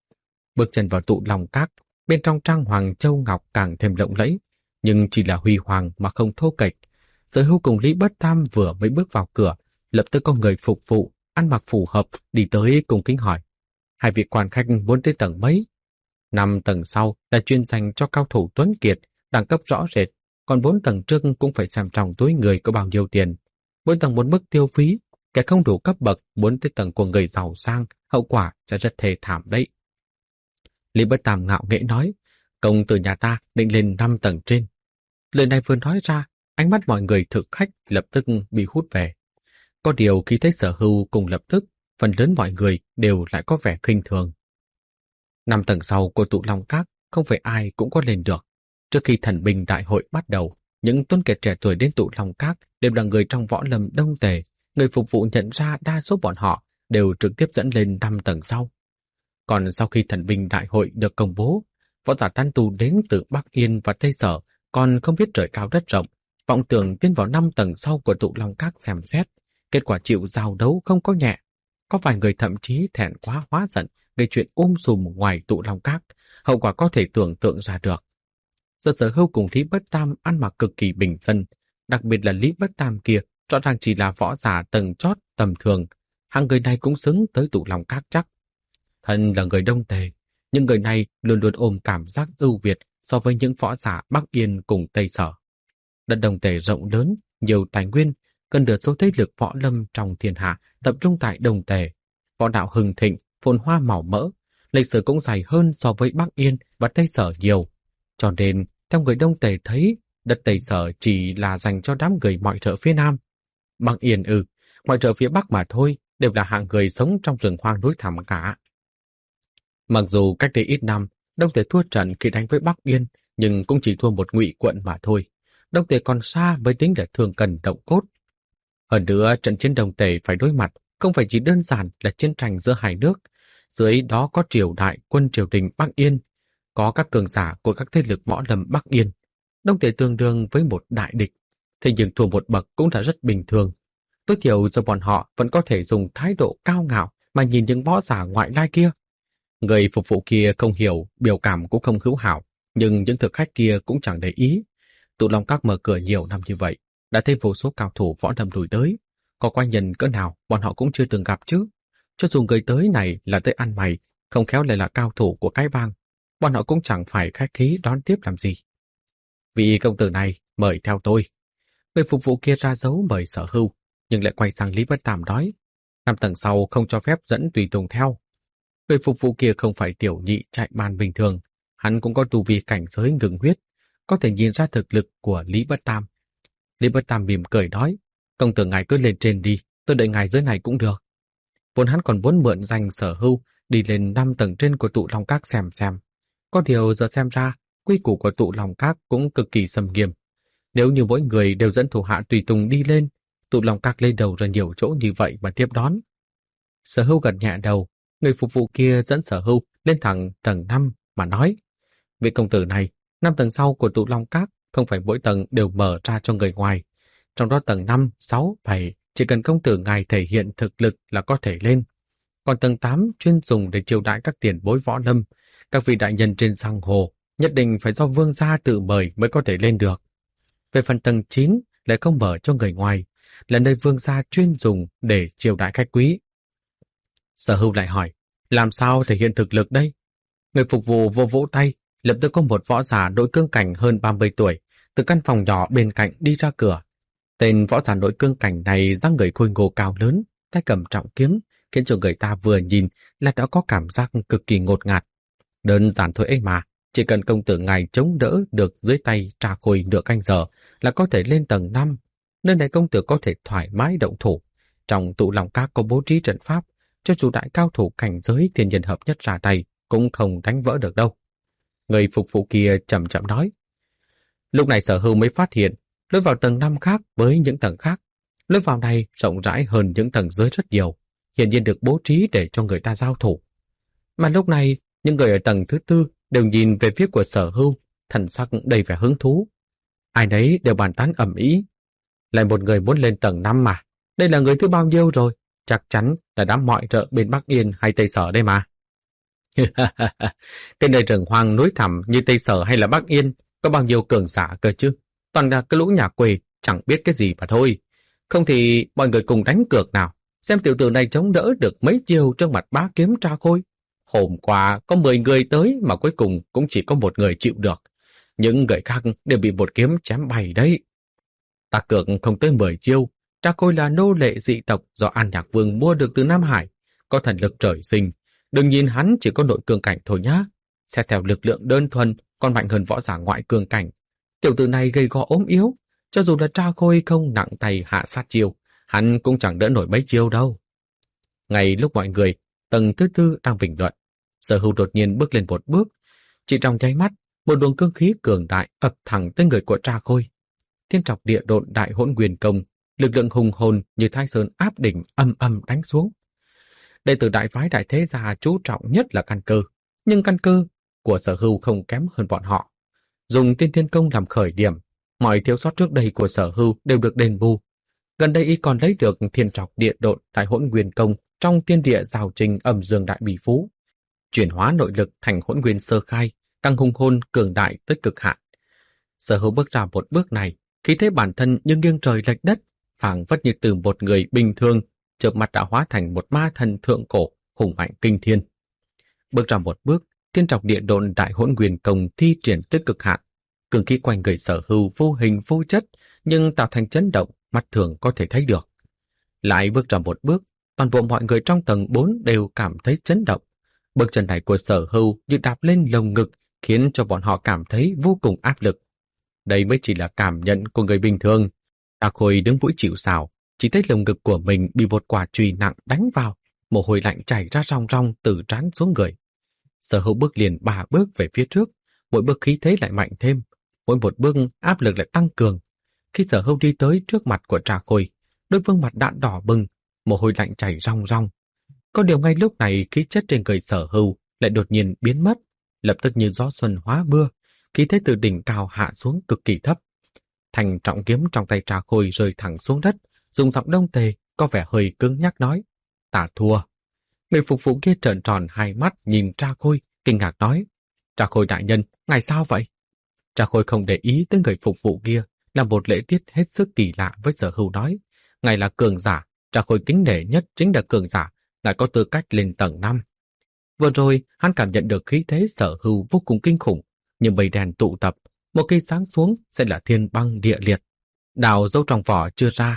Bước chân vào Tụ Long Các, bên trong trang hoàng châu ngọc càng thêm lộng lẫy, nhưng chỉ là huy hoàng mà không thô kệch. Sở Hưu cùng Lý Bất Tam vừa mới bước vào cửa, lập tức có người phục vụ, ăn mặc phù hợp đi tới cùng kính hỏi: hai vị quan khách muốn tới tầng mấy? 5 tầng sau là chuyên dành cho cao thủ tuấn kiệt, đẳng cấp rõ rệt, còn 4 tầng trước cũng phải xem trong túi người có bao nhiêu tiền. Mỗi tầng một mức tiêu phí, kẻ không đủ cấp bậc muốn tới tầng của người giàu sang, hậu quả sẽ rất thê thảm đấy. Lý Bất Tam ngạo nghễ nói: công tử nhà ta định lên 5 tầng trên. Lời này vừa nói ra, ánh mắt mọi người thực khách lập tức bị hút về. Có điều khi thấy Sở Hưu cùng lập tức, phần lớn mọi người đều lại có vẻ khinh thường. 5 tầng sau của Tụ Long Các không phải ai cũng có lên được. Trước khi thần binh đại hội bắt đầu, những tuấn kiệt trẻ tuổi đến Tụ Long Các đều là người trong võ lâm Đông Tề. Người phục vụ nhận ra đa số bọn họ đều trực tiếp dẫn lên 5 tầng sau. Còn sau khi thần binh đại hội được công bố, võ giả tán tu đến từ Bắc Yên và Tây Sở còn không biết trời cao đất rộng, vọng tưởng tiến vào 5 tầng sau của Tụ Long Các xem xét. Kết quả chịu giao đấu không có nhẹ. Có vài người thậm chí thẹn quá hóa giận, gây chuyện sùm ngoài Tụ Long Các, hậu quả có thể tưởng tượng ra được. Sở Hưu cùng Lý Bất Tam ăn mặc cực kỳ bình dân, đặc biệt là Lý Bất Tam kia, rõ ràng chỉ là võ giả tầng chót tầm thường, hàng người này cũng xứng tới Tụ Long Các chắc. Thân là người Đông Tề, nhưng người này luôn luôn ôm cảm giác ưu việt so với những võ giả Bắc Yên cùng Tây Sở. Đất Đông Tề rộng lớn, nhiều tài nguyên, cần được số thế lực võ lâm trong thiên hạ tập trung tại Đông Tề. Võ đạo hưng thịnh, phồn hoa màu mỡ, lịch sử cũng dài hơn so với Bắc Yên và Tây Sở nhiều. Cho nên, theo người Đông Tề thấy, đất Tây Sở chỉ là dành cho đám người mọi trợ phía Nam. Bắc Yên mọi trợ phía Bắc mà thôi, đều là hạng người sống trong rừng hoang núi thẳm cả. Mặc dù cách đây ít năm, Đông Tề thua trận khi đánh với Bắc Yên, nhưng cũng chỉ thua một ngụy quận mà thôi. Đông Tề còn xa mới tính là thương cần động cốt. Hơn nữa, trận chiến Đông Tề phải đối mặt không phải chỉ đơn giản là chiến tranh giữa hai nước. Dưới đó có triều đại quân triều đình Bắc Yên, có các cường giả của các thế lực võ lâm Bắc Yên. Đông Tề tương đương với một đại địch, thế nhưng thua một bậc cũng là rất bình thường. Tối thiểu giờ bọn họ vẫn có thể dùng thái độ cao ngạo mà nhìn những võ giả ngoại lai kia. Người phục vụ kia không hiểu, biểu cảm cũng không hữu hảo, nhưng những thực khách kia cũng chẳng để ý. Tụ Long Các mở cửa nhiều năm như vậy, đã thấy vô số cao thủ võ lâm lùi tới. Có quái nhân cỡ nào bọn họ cũng chưa từng gặp chứ. Cho dù người tới này là tới ăn mày, không khéo lại là cao thủ của cái bang, bọn họ cũng chẳng phải khách khí đón tiếp làm gì. Vị công tử này mời theo tôi. Người phục vụ kia ra dấu mời Sở Hưu, nhưng lại quay sang Lý Bất Tam nói, 5 tầng sau không cho phép dẫn tùy tùng theo. Người phục vụ kia không phải tiểu nhị chạy ban bình thường, hắn cũng có tu vi cảnh giới ngừng huyết, có thể nhìn ra thực lực của Lý Bất Tam. Lý Bất Tam mỉm cười nói, công tử ngài cứ lên trên đi, tôi đợi ngài dưới này cũng được. Vốn hắn còn muốn mượn danh Sở Hưu đi lên 5 tầng trên của tụ Long Các xem. Có điều giờ xem ra, quy củ của tụ Long Các cũng cực kỳ sầm nghiêm. Nếu như mỗi người đều dẫn thủ hạ tùy tùng đi lên, tụ Long Các lên đầu ra nhiều chỗ như vậy mà tiếp đón. Sở Hưu gật nhẹ đầu, người phục vụ kia dẫn Sở Hưu lên thẳng tầng 5 mà nói, vị công tử này, 5 tầng sau của tụ Long Các không phải mỗi tầng đều mở ra cho người ngoài. Trong đó tầng 5, 6, 7 chỉ cần công tử ngài thể hiện thực lực là có thể lên. Còn tầng 8 chuyên dùng để chiêu đãi các tiền bối võ lâm, các vị đại nhân trên giang hồ nhất định phải do vương gia tự mời mới có thể lên được. Về phần tầng 9 lại không mở cho người ngoài, là nơi vương gia chuyên dùng để chiêu đãi khách quý. Sở Hưu lại hỏi, làm sao thể hiện thực lực đây? Người phục vụ vô vỗ tay, lập tức có một võ giả nội cương cảnh hơn 30 tuổi, từ căn phòng nhỏ bên cạnh đi ra cửa. Tên võ giả nội cương cảnh này dáng người khôi ngô cao lớn, tay cầm trọng kiếm, khiến cho người ta vừa nhìn là đã có cảm giác cực kỳ ngột ngạt. Đơn giản thôi ấy mà, chỉ cần công tử ngài chống đỡ được dưới tay Trà Khôi nửa canh giờ là có thể lên tầng 5. Nơi này công tử có thể thoải mái động thủ. Trong tụ Long Các có bố trí trận pháp, cho dù đại cao thủ cảnh giới thiên nhân hợp nhất ra tay cũng không đánh vỡ được đâu. Người phục vụ kia chậm chậm nói. Lúc này Sở Hưu mới phát hiện lối vào tầng 5 khác với những tầng khác. Lối vào này rộng rãi hơn những tầng dưới rất nhiều, hiển nhiên được bố trí để cho người ta giao thủ. Mà lúc này, những người ở tầng thứ 4 đều nhìn về phía của Sở Hưu, thần sắc đầy vẻ hứng thú. Ai nấy đều bàn tán ầm ĩ. Lại một người muốn lên tầng 5 mà. Đây là người thứ bao nhiêu rồi? Chắc chắn là đám mọi rợ bên Bắc Yên hay Tây Sở đây mà. Cái nơi rừng hoang núi thẳm như Tây Sở hay là Bắc Yên có bao nhiêu cường giả cơ chứ? Toàn là cái lũ nhà quê chẳng biết cái gì mà thôi. Không thì mọi người cùng đánh cược nào, xem tiểu tử này chống đỡ được mấy chiêu trước mặt bá kiếm Tra Khôi. Hôm qua có 10 người tới mà cuối cùng cũng chỉ có một người chịu được. Những người khác đều bị một kiếm chém bay đấy. Ta cược không tới 10 chiêu. Tra Khôi là nô lệ dị tộc do An Nhạc Vương mua được từ Nam Hải, có thần lực trời sinh. Đừng nhìn hắn chỉ có nội cương cảnh thôi nhá. Xét theo lực lượng đơn thuần còn mạnh hơn võ giả ngoại cương cảnh. Tiểu tử này gầy gò ốm yếu, cho dù là Tra Khôi không nặng tay hạ sát chiêu, hắn cũng chẳng đỡ nổi mấy chiêu đâu. Ngay lúc mọi người tầng thứ 4 đang bình luận, Sở Hưu đột nhiên bước lên một bước, chỉ trong nháy mắt, một luồng cương khí cường đại ập thẳng tới người của Tra Khôi. Thiên Trọc Địa Độn Đại Hỗn Nguyên Công, lực lượng hùng hồn như Thái Sơn áp đỉnh âm âm đánh xuống. Đệ tử đại phái Đại Thế Gia chú trọng nhất là căn cơ, nhưng căn cơ của Sở Hưu không kém hơn bọn họ. Dùng Tiên Thiên Công làm khởi điểm, mọi thiếu sót trước đây của Sở Hưu đều được đền bù. Gần đây y còn lấy được Thiên Trọc Địa Độn Đại Hỗn Nguyên Công trong Tiên Địa Giảo Trình Âm Dương Đại Bỉ Phú, chuyển hóa nội lực thành hỗn nguyên sơ khai, càng hùng hồn cường đại tới cực hạn. Sở Hưu bước ra một bước này, khí thế bản thân như nghiêng trời lệch đất, phảng phất như từ một người bình thường chợp mắt đã hóa thành một ma thần thượng cổ hùng mạnh kinh thiên. Bước ra một bước, Thiên Trọc Địa Độn Đại Hỗn Nguyên Công thi triển tới cực hạn, cường khí quanh người Sở Hưu vô hình vô chất nhưng tạo thành chấn động mắt thường có thể thấy được. Lại bước ra một bước, toàn bộ mọi người trong tầng 4 đều cảm thấy chấn động. Bước chân này của Sở Hưu như đạp lên lồng ngực, khiến cho bọn họ cảm thấy vô cùng áp lực. Đây mới chỉ là cảm nhận của người bình thường. Trà Khôi đứng mũi chịu sào, chỉ thấy lồng ngực của mình bị một quả chùy nặng đánh vào, mồ hôi lạnh chảy ra ròng ròng từ trán xuống người. Sở Hưu bước liền 3 bước về phía trước, mỗi bước khí thế lại mạnh thêm, mỗi một bước áp lực lại tăng cường. Khi Sở Hưu đi tới trước mặt của Trà Khôi, đôi vương mặt đã đỏ bừng, mồ hôi lạnh chảy ròng ròng. Có điều ngay lúc này khí chất trên người Sở Hưu lại đột nhiên biến mất, lập tức như gió xuân hóa mưa, khí thế từ đỉnh cao hạ xuống cực kỳ thấp. Thành trọng kiếm trong tay Trà Khôi rơi thẳng xuống đất, dùng giọng đông tề có vẻ hơi cứng nhắc nói: "Ta thua." Người phục vụ kia trợn tròn hai mắt nhìn Trà Khôi, kinh ngạc nói: "Trà Khôi đại nhân, ngài sao vậy?" Trà Khôi không để ý tới người phục vụ kia, là một lễ tiết hết sức kỳ lạ với Sở Hưu nói: "Ngài là cường giả, Trà Khôi kính nể nhất chính là cường giả, ngài có tư cách lên tầng 5. Vừa rồi, hắn cảm nhận được khí thế Sở Hưu vô cùng kinh khủng, như mây đen tụ tập, một khi sáng xuống sẽ là thiên băng địa liệt. Đào dâu trong vỏ chưa ra,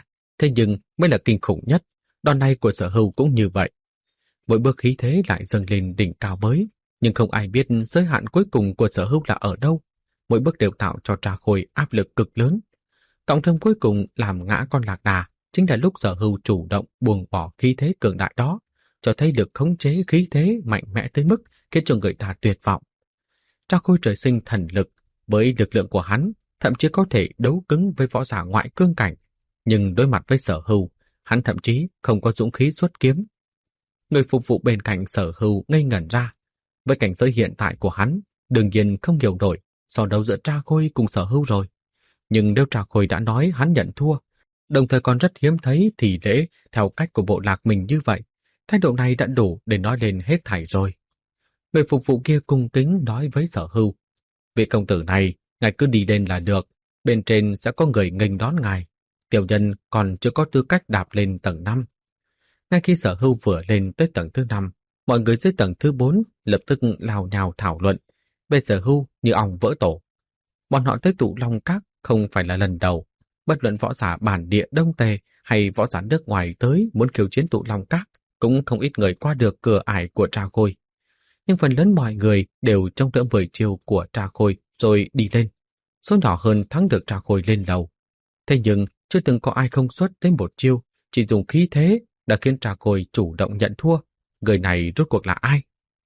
Thế nhưng mới là kinh khủng nhất, đòn này của Sở Hưu cũng như vậy. Mỗi bước khí thế lại dâng lên đỉnh cao mới, nhưng không ai biết giới hạn cuối cùng của Sở Hưu là ở đâu. Mỗi bước đều tạo cho Trà Khôi áp lực cực lớn. Cộng thêm cuối cùng làm ngã con lạc đà, chính là lúc Sở Hưu chủ động buông bỏ khí thế cường đại đó, cho thấy được khống chế khí thế mạnh mẽ tới mức khiến cho người ta tuyệt vọng. Trà Khôi trời sinh thần lực, với lực lượng của hắn, thậm chí có thể đấu cứng với võ giả ngoại cương cảnh, nhưng đối mặt với Sở Hưu, hắn thậm chí không có dũng khí xuất kiếm. Người phục vụ bên cạnh Sở Hưu ngây ngẩn ra. Với cảnh giới hiện tại của hắn, đương nhiên không hiểu nổi so đấu giữa Trà Khôi cùng Sở Hưu rồi. Nhưng nếu Trà Khôi đã nói hắn nhận thua, đồng thời còn rất hiếm thấy thì lễ theo cách của bộ lạc mình như vậy, thái độ này đã đủ để nói lên hết thảy rồi. Người phục vụ kia cung kính nói với Sở Hưu: vị công tử này, ngài cứ đi lên là được, bên trên sẽ có người nghênh đón ngài. Tiểu nhân còn chưa có tư cách đạp lên tầng 5. Ngay khi Sở Hưu vừa lên tới tầng thứ 5, mọi người dưới tầng thứ 4 lập tức lao nhào thảo luận về Sở Hưu như ong vỡ tổ. Bọn họ tới Tụ Long Các không phải là lần đầu, bất luận võ giả bản địa Đông Tề hay võ giả nước ngoài tới muốn khiêu chiến Tụ Long Các, cũng không ít người qua được cửa ải của Trà Khôi. Nhưng phần lớn mọi người đều trông đỡ 10 chiêu của Trà Khôi rồi đi lên. Số nhỏ hơn thắng được Trà Khôi lên lầu. Thế nhưng chưa từng có ai không xuất tới một chiêu, chỉ dùng khí thế đã khiến Trà Khôi chủ động nhận thua. Người này rốt cuộc là ai?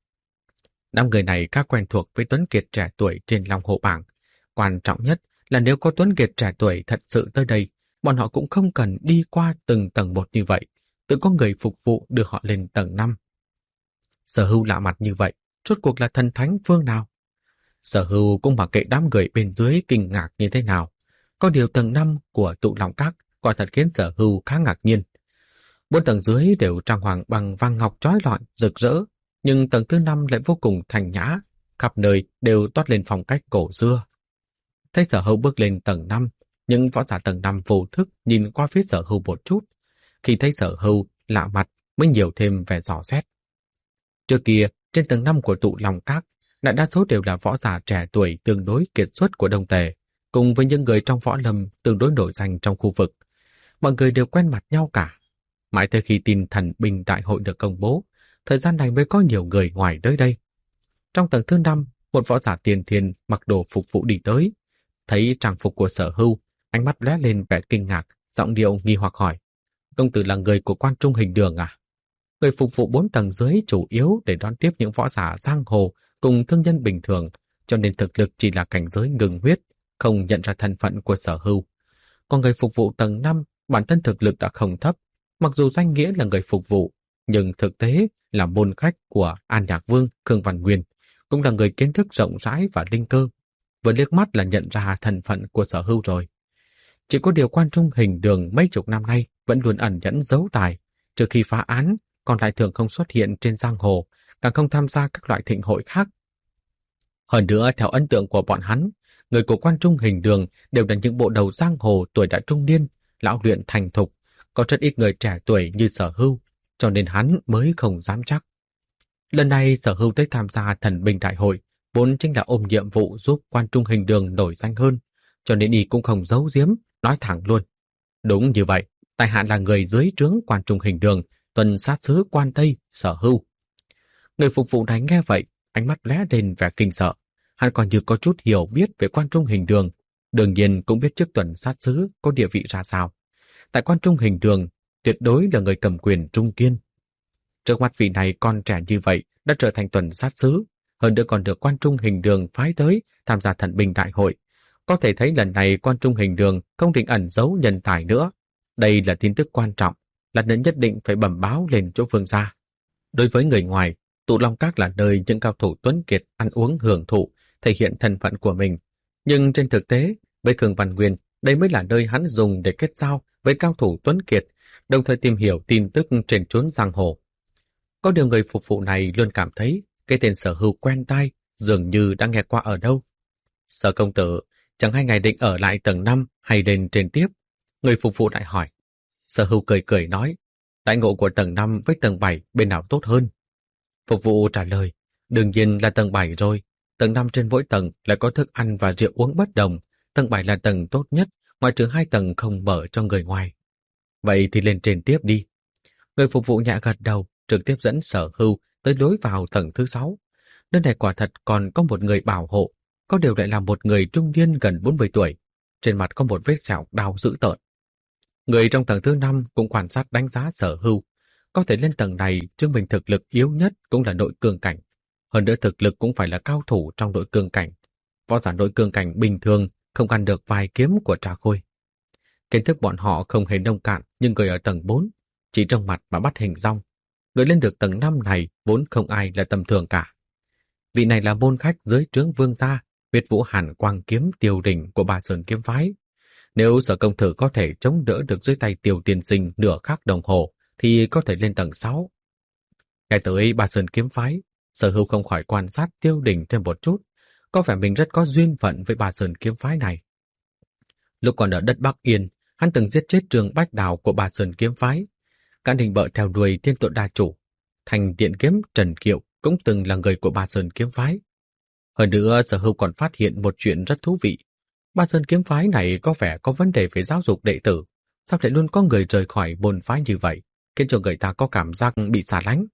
5 người này khá quen thuộc với Tuấn Kiệt trẻ tuổi trên Long Hồ bảng. Quan trọng nhất là nếu có Tuấn Kiệt trẻ tuổi thật sự tới đây, bọn họ cũng không cần đi qua từng tầng một như vậy, tự có người phục vụ đưa họ lên tầng 5. Sở Hưu lạ mặt như vậy, rốt cuộc là thần thánh phương nào? Sở Hưu cũng mặc kệ đám người bên dưới kinh ngạc như thế nào. Có điều tầng 5 của Tụ Long Các quả thật khiến Sở Hưu khá ngạc nhiên. 4 tầng dưới đều trang hoàng bằng vàng ngọc chói lọi, rực rỡ, nhưng tầng thứ 5 lại vô cùng thanh nhã, khắp nơi đều toát lên phong cách cổ xưa. Thấy Sở Hưu bước lên tầng 5, những võ giả tầng 5 vô thức nhìn qua phía Sở Hưu một chút. Khi thấy Sở Hưu lạ mặt mới nhiều thêm vẻ dò xét. Trước kia, trên tầng 5 của Tụ Long Các, đại đa số đều là võ giả trẻ tuổi tương đối kiệt xuất của Đông Tề, cùng với những người trong võ lâm tương đối nổi danh trong khu vực. Mọi người đều quen mặt nhau cả. Mãi tới khi tin thần binh đại hội được công bố, thời gian này mới có nhiều người ngoài tới đây. Trong tầng thứ 5, một võ giả tiền thiên mặc đồ phục vụ đi tới. Thấy trang phục của Sở Hưu, ánh mắt lóe lên vẻ kinh ngạc, giọng điệu nghi hoặc hỏi: công tử là người của Quan Trung Hình Đường à? Người phục vụ 4 tầng dưới chủ yếu để đón tiếp những võ giả giang hồ cùng thương nhân bình thường, cho nên thực lực chỉ là cảnh giới ngừng huyết, không nhận ra thân phận của Sở Hưu. Còn người phục vụ tầng 5, bản thân thực lực đã không thấp, mặc dù danh nghĩa là người phục vụ, nhưng thực tế là môn khách của An Nhạc Vương Khương Văn Nguyên, cũng là người kiến thức rộng rãi và linh cơ. Vừa liếc mắt là nhận ra thân phận của Sở Hưu rồi. Chỉ có điều Quan Trung Hình Đường mấy chục năm nay vẫn luôn ẩn nhẫn giấu tài, trừ khi phá án, còn lại thường không xuất hiện trên giang hồ, càng không tham gia các loại thịnh hội khác. Hơn nữa, theo ấn tượng của bọn hắn, người của Quan Trung Hình Đường đều là những bộ đầu giang hồ tuổi đã trung niên, lão luyện thành thục, có rất ít người trẻ tuổi như Sở Hưu, cho nên hắn mới không dám chắc. Lần này Sở Hưu tới tham gia thần binh đại hội, vốn chính là ôm nhiệm vụ giúp Quan Trung Hình Đường nổi danh hơn, cho nên y cũng không giấu giếm, nói thẳng luôn. Đúng như vậy, tại hạ là người dưới trướng Quan Trung Hình Đường, tuần sát sứ Quan Tây, Sở Hưu. Người phục vụ này nghe vậy, ánh mắt lóe lên vẻ kinh sợ. Hắn còn như có chút hiểu biết về Quan Trung Hình Đường, đương nhiên cũng biết chức tuần sát sứ có địa vị ra sao. Tại Quan Trung Hình Đường, tuyệt đối là người cầm quyền trung kiên. Trước mắt vị này con trẻ như vậy đã trở thành tuần sát sứ, hơn nữa còn được Quan Trung Hình Đường phái tới tham gia thần binh đại hội. Có thể thấy lần này Quan Trung Hình Đường không định ẩn giấu nhân tài nữa. Đây là tin tức quan trọng, lần nữa nhất định phải bẩm báo lên chỗ Vương gia. Đối với người ngoài, Tụ Long Các là nơi những cao thủ tuấn kiệt ăn uống hưởng thụ, thể hiện thân phận của mình. Nhưng trên thực tế, với Khương Văn Nguyên, đây mới là nơi hắn dùng để kết giao với cao thủ tuấn kiệt, đồng thời tìm hiểu tin tức trên chốn giang hồ. Có điều người phục vụ này luôn cảm thấy cái tên Sở Hưu quen tai, dường như đã nghe qua ở đâu. Sở công tử, chẳng hay ngài định ở lại tầng 5 hay lên trên tiếp? Người phục vụ lại hỏi. Sở Hưu cười cười nói, đãi ngộ của tầng 5 với tầng 7 bên nào tốt hơn? Phục vụ trả lời, đương nhiên là tầng 7 rồi. Tầng 5 trên mỗi tầng lại có thức ăn và rượu uống bất đồng. Tầng 7 là tầng tốt nhất, ngoại trừ 2 tầng không mở cho người ngoài. Vậy thì lên trên tiếp đi. Người phục vụ nhẹ gật đầu, trực tiếp dẫn Sở Hưu tới lối vào tầng thứ 6. Nơi này quả thật còn có một người bảo hộ, có điều lại là một người trung niên gần 40 tuổi. Trên mặt có một vết sẹo đau dữ tợn. Người trong tầng thứ 5 cũng quan sát đánh giá Sở Hưu. Có thể lên tầng này, chứng minh thực lực yếu nhất cũng là nội cương cảnh. Hơn nữa thực lực cũng phải là cao thủ trong nội cương cảnh. Võ giả nội cương cảnh bình thường không ăn được vài kiếm của Trà Khôi. Kiến thức bọn họ không hề nông cạn, nhưng người ở tầng 4 chỉ trong mặt mà bắt hình dong. Người lên được tầng 5 này vốn không ai là tầm thường cả. Vị này là môn khách dưới trướng vương gia, huyết vũ hàn quang kiếm Tiêu Đình của Bà Sơn kiếm phái. Nếu Sở công tử có thể chống đỡ được dưới tay Tiêu tiên sinh nửa khắc đồng hồ, thì có thể lên tầng 6. Ngay tới Bà Sơn kiếm phái, Sở Hưu không khỏi quan sát Tiêu Đình thêm một chút. Có vẻ mình rất có duyên phận với Bà Sơn kiếm phái này. Lúc còn ở đất Bắc Yên, hắn từng giết chết Trương Bách Đào của Bà Sơn kiếm phái. Cả đình bợ theo đuôi Thiên Tội Đa Chủ. Thành Điện Kiếm Trần Kiệu cũng từng là người của Bà Sơn kiếm phái. Hơn nữa, Sở Hưu còn phát hiện một chuyện rất thú vị. Bà Sơn kiếm phái này có vẻ có vấn đề về giáo dục đệ tử. Sao lại luôn có người rời khỏi môn phái như vậy, khiến cho người ta có cảm giác bị xa lánh.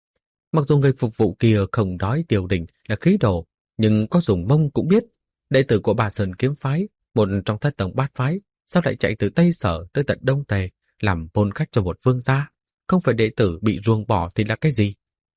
Mặc dù người phục vụ kia không nói Tiêu Đình là khí đồ, nhưng có dùng mông cũng biết, đệ tử của Bà Sơn kiếm phái, một trong thất tông bát phái, sao lại chạy từ Tây Sở tới tận Đông Tề, làm môn khách cho một vương gia, không phải đệ tử bị ruồng bỏ thì là cái gì?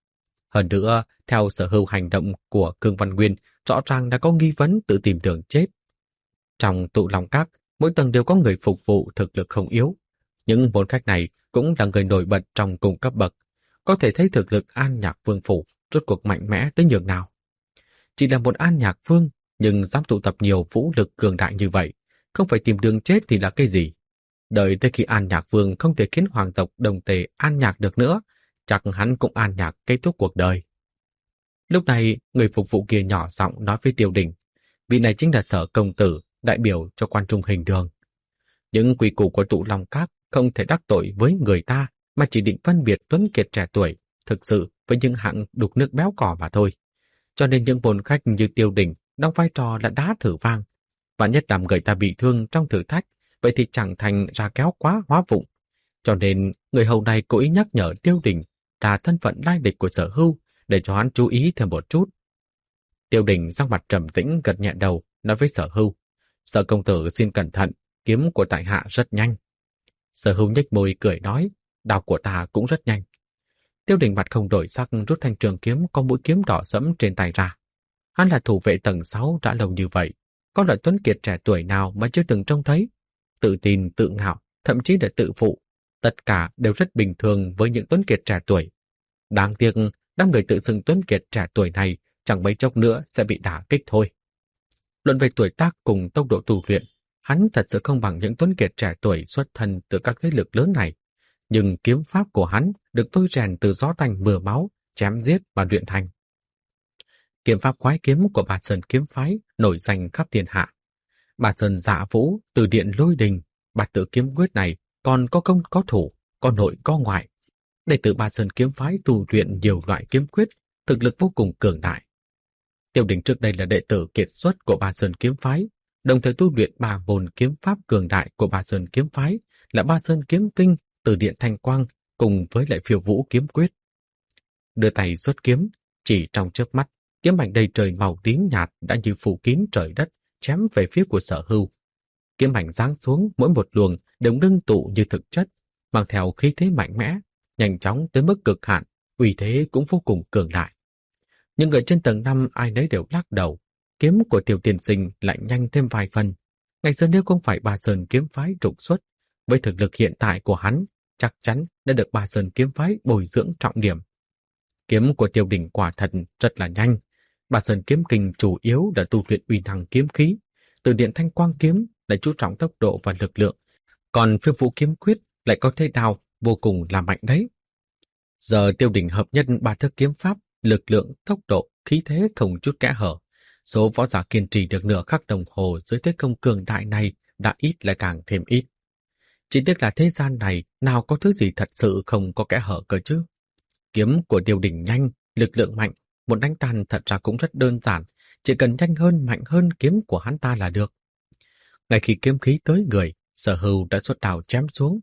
Hơn nữa, theo Sở Hưu hành động của Cương Văn Nguyên, rõ ràng đã có nghi vấn tự tìm đường chết. Trong tụ lòng các, mỗi tầng đều có người phục vụ thực lực không yếu. Những môn khách này cũng là người nổi bật trong cùng cấp bậc, có thể thấy thực lực An Nhạc Vương phủ rốt cuộc mạnh mẽ tới nhường nào. Chỉ là một An Nhạc Vương, nhưng dám tụ tập nhiều vũ lực cường đại như vậy, không phải tìm đường chết thì là cái gì? Đợi tới khi An Nhạc Vương không thể khiến hoàng tộc Đồng Tề an nhạc được nữa, chắc hắn cũng an nhạc kết thúc cuộc đời. Lúc này, người phục vụ kia nhỏ giọng nói với Tiêu Đình, vị này chính là Sở công tử, đại biểu cho quan trung hình đường. Những quy củ của tụ long các không thể đắc tội với người ta, mà chỉ định phân biệt tuấn kiệt trẻ tuổi, thực sự với những hạng đục nước béo cò mà thôi. Cho nên những môn khách như Tiêu Đình đóng vai trò là đá thử vang. Và nhất làm người ta bị thương trong thử thách, vậy thì chẳng thành ra kéo quá hóa vụng. Cho nên người hầu này cố ý nhắc nhở Tiêu Đình là thân phận lai lịch của Sở Hưu để cho hắn chú ý thêm một chút. Tiêu Đình sắc mặt trầm tĩnh gật nhẹ đầu nói với Sở Hưu, Sở công tử xin cẩn thận, kiếm của tại hạ rất nhanh. Sở Hưu nhếch môi cười nói, đao của ta cũng rất nhanh. Tiêu Đình mặt không đổi sắc rút thanh trường kiếm có mũi kiếm đỏ sẫm trên tay ra. Hắn là thủ vệ tầng 6 đã lâu như vậy, có loại tuấn kiệt trẻ tuổi nào mà chưa từng trông thấy. Tự tin, tự ngạo, thậm chí là tự phụ, tất cả đều rất bình thường với những tuấn kiệt trẻ tuổi. Đáng tiếc, đám người tự xưng tuấn kiệt trẻ tuổi này chẳng mấy chốc nữa sẽ bị đả kích thôi. Luận về tuổi tác cùng tốc độ tu luyện, hắn thật sự không bằng những tuấn kiệt trẻ tuổi xuất thân từ các thế lực lớn này. Nhưng kiếm pháp của hắn được tôi rèn từ gió tanh mưa máu, chém giết và luyện thành. Kiếm pháp quái kiếm của Bà Sơn kiếm phái nổi danh khắp thiên hạ. Bà Sơn Dạ Vũ, Từ Điện Lôi Đình, Bạt Tự kiếm quyết này còn có công có thủ, có nội có ngoại. Đệ tử Bà Sơn kiếm phái tu luyện nhiều loại kiếm quyết, thực lực vô cùng cường đại. Tiêu Đình trước đây là đệ tử kiệt xuất của Bà Sơn kiếm phái, đồng thời tu luyện 3 môn kiếm pháp cường đại của Bà Sơn kiếm phái là Ba Sơn kiếm kinh, Từ Điện thanh quang cùng với lại Phiêu Vũ kiếm quyết. Đưa tay xuất kiếm, chỉ trong chớp mắt, kiếm ảnh đầy trời màu tím nhạt đã như phủ kín trời đất, chém về phía của Sở Hưu. Kiếm ảnh giáng xuống mỗi một luồng đều ngưng tụ như thực chất, mang theo khí thế mạnh mẽ, nhanh chóng tới mức cực hạn, uy thế cũng vô cùng cường đại. Nhưng ở trên tầng 5 ai nấy đều lắc đầu, kiếm của Tiểu Tiên Sinh lại nhanh thêm vài phần. Ngày xưa nếu không phải Bà Sơn kiếm phái trục xuất, với thực lực hiện tại của hắn, chắc chắn đã được Bà Sơn kiếm phái bồi dưỡng trọng điểm. Kiếm của Tiêu Đình quả thật rất là nhanh. Bà Sơn kiếm kinh chủ yếu là tu luyện uy năng kiếm khí, Từ Điện thanh quang kiếm lại chú trọng tốc độ và lực lượng, còn Phiêu Vũ kiếm quyết lại có thế đao vô cùng là mạnh đấy. Giờ Tiêu Đình hợp nhất 3 thức kiếm pháp, lực lượng, tốc độ, khí thế không chút kẽ hở. Số võ giả kiên trì được nửa khắc đồng hồ dưới thế công cường đại này đã ít lại càng thêm ít. Chỉ tiếc là thế gian này nào có thứ gì thật sự không có kẽ hở cơ chứ. Kiếm của Tiêu Đình nhanh, lực lượng mạnh, một đánh tan thật ra cũng rất đơn giản, chỉ cần nhanh hơn, mạnh hơn kiếm của hắn ta là được. Ngay khi kiếm khí tới người, Sở Hưu đã xuất đao chém xuống.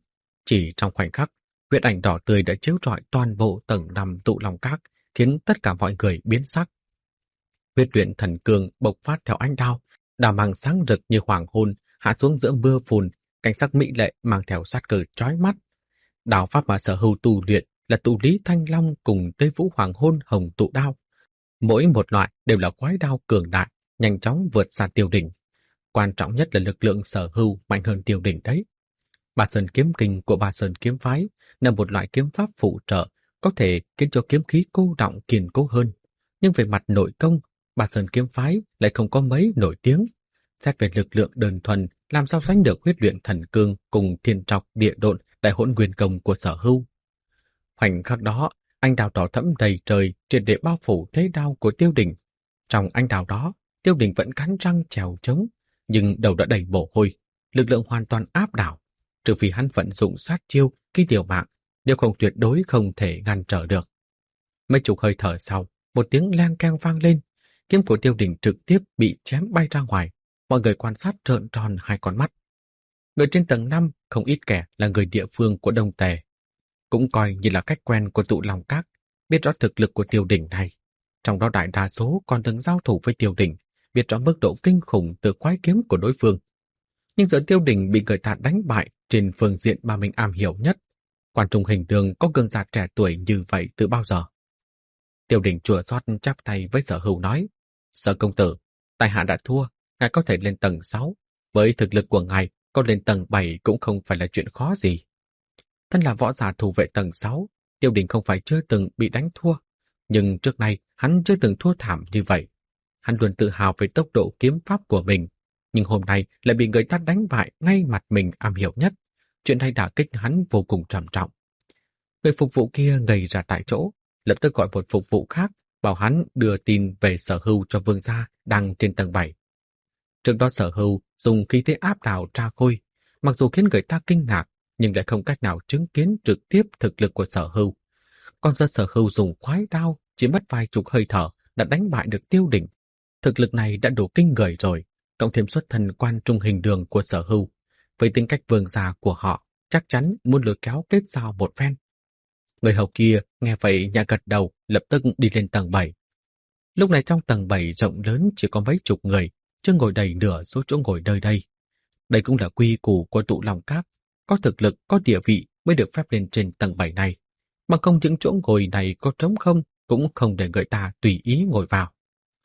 Chỉ trong khoảnh khắc, huyết ảnh đỏ tươi đã chiếu rọi toàn bộ tầng 5 tụ long các, khiến tất cả mọi người biến sắc. Huyết luyện thần cương bộc phát theo ánh đao, đao mang sáng rực như hoàng hôn, hạ xuống giữa mưa phùn, cảnh sắc mỹ lệ mang theo sát cơ chói mắt. Đạo pháp mà Sở Hưu tu luyện là tụ lý thanh long cùng Tây Vũ Hoàng Hôn hồng tụ đao. Mỗi một loại đều là quái đao cường đại, nhanh chóng vượt xa Tiêu Đỉnh. Quan trọng nhất là lực lượng Sở Hưu mạnh hơn Tiêu Đỉnh đấy. Ba Sơn kiếm kinh của Ba Sơn kiếm phái là một loại kiếm pháp phụ trợ, có thể khiến cho kiếm khí cô đọng kiên cố hơn. Nhưng về mặt nội công, Ba Sơn kiếm phái lại không có mấy nổi tiếng. Xét về lực lượng đơn thuần, làm sao sánh được huyết luyện thần cương cùng thiên trọc địa độn đại hỗn nguyên công của Sở Hưu. Khoảnh khắc đó, anh đào đỏ thẫm đầy trời triệt để bao phủ thế đao của Tiêu Đỉnh. Trong anh đào đó, Tiêu Đỉnh vẫn cắn răng trèo trống, nhưng đầu đã đầy mồ hôi, lực lượng hoàn toàn áp đảo. Trừ phi hắn vận dụng sát chiêu khi điều mạng, nếu không tuyệt đối không thể ngăn trở được. Mấy chục hơi thở sau, một tiếng leng keng vang lên, kiếm của Tiêu Đỉnh trực tiếp bị chém bay ra ngoài. Mọi người quan sát trợn tròn hai con mắt. Người trên tầng 5 không ít kẻ là người địa phương của Đông Tề, cũng coi như là cách quen của tụ long các, biết rõ thực lực của Tiêu Đỉnh này. Trong đó đại đa số còn từng giao thủ với Tiêu Đỉnh, biết rõ mức độ kinh khủng từ quái kiếm của đối phương. Nhưng giờ Tiêu Đỉnh bị người ta đánh bại trên phương diện mà mình am hiểu nhất. Quan Trung Hình Đường có cường giả trẻ tuổi như vậy từ bao giờ? Tiêu Đỉnh chua xót chắp tay với Sở Hưu nói: Sở công tử, tại hạ đã thua, ngài có thể lên tầng 6. Với thực lực của ngài, có lên tầng 7 cũng không phải là chuyện khó gì. Thân là võ giả thủ vệ tầng 6, Tiêu Đỉnh không phải chưa từng bị đánh thua, nhưng trước nay hắn chưa từng thua thảm như vậy. Hắn luôn tự hào về tốc độ kiếm pháp của mình, nhưng hôm nay lại bị người ta đánh bại ngay mặt mình am hiểu nhất. Chuyện này đả kích hắn vô cùng trầm trọng. Người phục vụ kia ngây ra tại chỗ, lập tức gọi một phục vụ khác, bảo hắn đưa tin về Sở Hưu cho vương gia đang trên tầng 7. Trước đó Sở Hưu dùng khí thế áp đảo Tra Khôi, mặc dù khiến người ta kinh ngạc, nhưng lại không cách nào chứng kiến trực tiếp thực lực của Sở Hưu. Còn giờ Sở Hưu dùng khoái đao, chỉ mất vài chục hơi thở đã đánh bại được Tiêu Đỉnh. Thực lực này đã đủ kinh người rồi, cộng thêm xuất thân Quan Trung Hình Đường của Sở Hưu. Với tính cách vương gia của họ, chắc chắn muốn lôi kéo kết giao một phen. Người hầu kia nghe vậy nhẹ gật đầu, lập tức đi lên tầng 7. Lúc này trong tầng 7 rộng lớn chỉ có mấy chục người, chưa ngồi đầy nửa số chỗ ngồi nơi đây. Đây cũng là quy củ của tụ long các, có thực lực, có địa vị mới được phép lên trên tầng 7 này. Mà không những chỗ ngồi này có trống không, cũng không để người ta tùy ý ngồi vào.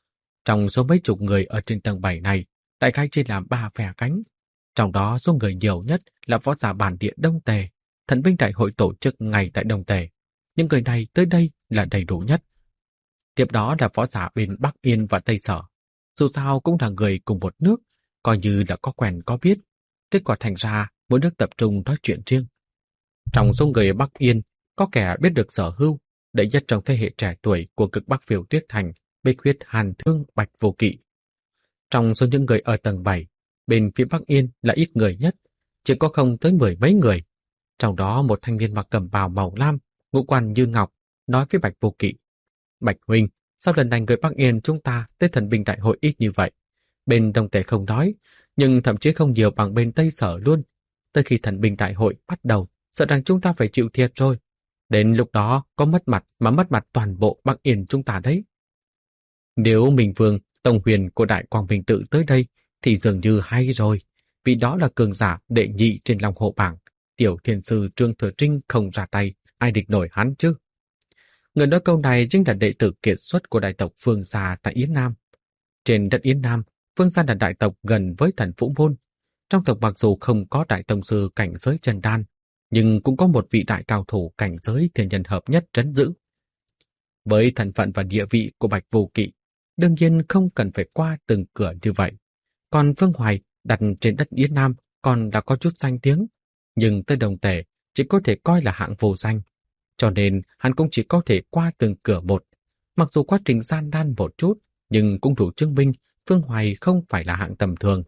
Trong số mấy chục người ở trên tầng 7 này, đại khái chia làm 3 phe cánh. Trong đó số người nhiều nhất là võ giả bản địa Đông Tề, thần binh đại hội tổ chức ngay tại Đông Tề. Những người này tới đây là đầy đủ nhất. Tiếp đó là võ giả bên Bắc Yên và Tây Sở. Dù sao cũng là người cùng một nước, coi như là có quen có biết. Kết quả thành ra mỗi nước tập trung nói chuyện riêng. Trong số người Bắc Yên, có kẻ biết được Sở Hưu, đệ nhất trong thế hệ trẻ tuổi của cực Bắc Phiêu Tuyết Thành, Bích Huyết Hàn Thương Bạch Vô Kỵ. Trong số những người ở tầng 7, bên phía Bắc Yên là ít người nhất, chỉ có không tới 10 mấy người. Trong đó một thanh niên mặc cẩm bào màu lam, ngũ quan như ngọc, nói với Bạch Vô Kỵ: Bạch huynh, sao lần này người Bắc Yên chúng ta tới thần binh đại hội ít như vậy? Bên Đông Tề không nói, nhưng thậm chí không nhiều bằng bên Tây Sở luôn. Tới khi thần binh đại hội bắt đầu, sợ rằng chúng ta phải chịu thiệt rồi. Đến lúc đó có mất mặt mà mất mặt toàn bộ Bắc Yên chúng ta đấy. Nếu Minh Vương, Tông Huyền của Đại Quang Minh Tự tới đây thì dường như hay rồi. Vì đó là cường giả đệ nhị trên Long Hộ bảng. Tiểu thiên sư Trương Thừa Trinh không ra tay, ai địch nổi hắn chứ? Người nói câu này chính là đệ tử kiệt xuất của đại tộc Phương Gia tại Yến Nam. Trên đất Yến Nam, Phương Gia là đại tộc gần với Thần Vũ Môn. Trong tộc mặc dù không có đại tông sư cảnh giới chân đan, nhưng cũng có một vị đại cao thủ cảnh giới thiên nhân hợp nhất trấn giữ. Với thân phận và địa vị của Bạch Vô Kỵ, đương nhiên không cần phải qua từng cửa như vậy. Còn Phương Hoài đặt trên đất Yến Nam còn đã có chút danh tiếng, nhưng tới Đông Tề chỉ có thể coi là hạng vô danh. Cho nên hắn cũng chỉ có thể qua từng cửa một. Mặc dù quá trình gian nan một chút, nhưng cũng đủ chứng minh Phương Hoài không phải là hạng tầm thường.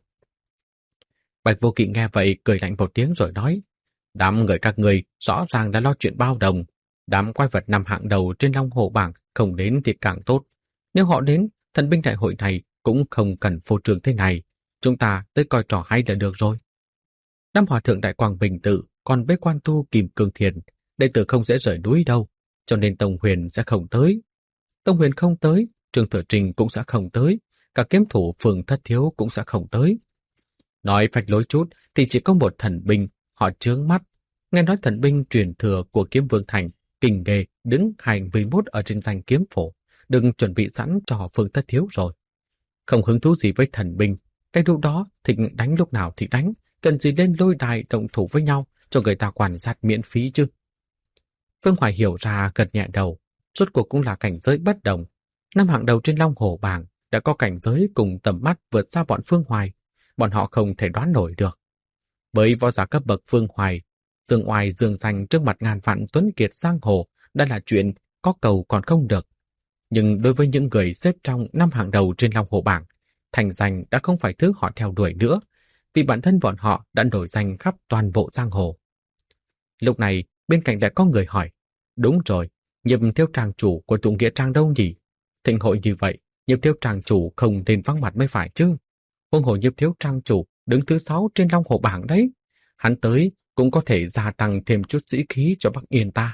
Bạch Vô Kỵ nghe vậy cười lạnh một tiếng rồi nói: Đám người các người rõ ràng đã lo chuyện bao đồng. Đám quái vật 5 hạng đầu trên Long Hồ bảng không đến thì càng tốt. Nếu họ đến, thần binh đại hội này cũng không cần phô trương thế này. Chúng ta tới coi trò hay là được rồi. Đám hòa thượng Đại Quang Bình Tự còn bế quan tu Kim Cương Thiền, đệ tử không dễ rời núi đâu, cho nên Tông Huyền sẽ không tới. Tông Huyền không tới, Trương Thừa Trình cũng sẽ không tới, cả kiếm thủ Phường Thất Thiếu cũng sẽ không tới. Nói phách lối chút thì chỉ có một thần binh, họ chướng mắt. Nghe nói thần binh truyền thừa của Kiếm Vương Thành, Kình Nghề đứng 21 ở trên danh kiếm phổ, đừng chuẩn bị sẵn cho Phường Thất Thiếu rồi. Không hứng thú gì với thần binh, cái lúc đó thịnh đánh lúc nào thì đánh, cần gì lên lôi đài động thủ với nhau cho người ta quan sát miễn phí chứ. Vương Hoài hiểu ra gật nhẹ đầu, rốt cuộc cũng là cảnh giới bất đồng. Năm hạng đầu trên Long Hổ bảng đã có cảnh giới cùng tầm mắt vượt xa bọn Phương Hoài, bọn họ không thể đoán nổi được. Với võ giả cấp bậc Phương Hoài, dương oai dương danh trước mặt ngàn vạn tuấn kiệt giang hồ đã là chuyện có cầu còn không được. Nhưng đối với những người xếp trong năm hạng đầu trên Long Hổ bảng, thành danh đã không phải thứ họ theo đuổi nữa, vì bản thân bọn họ đã nổi danh khắp toàn bộ giang hồ. Lúc này, bên cạnh lại có người hỏi, đúng rồi, Nhiếp Thiếu Trang chủ của Tụng Nghĩa Trang đâu nhỉ? Thịnh hội như vậy, Nhiếp Thiếu Trang chủ không nên vắng mặt mới phải chứ. Huống hồ Nhiếp Thiếu Trang chủ đứng thứ 6 trên Long Hổ bảng đấy. Hắn tới cũng có thể gia tăng thêm chút sĩ khí cho Bắc Yên ta.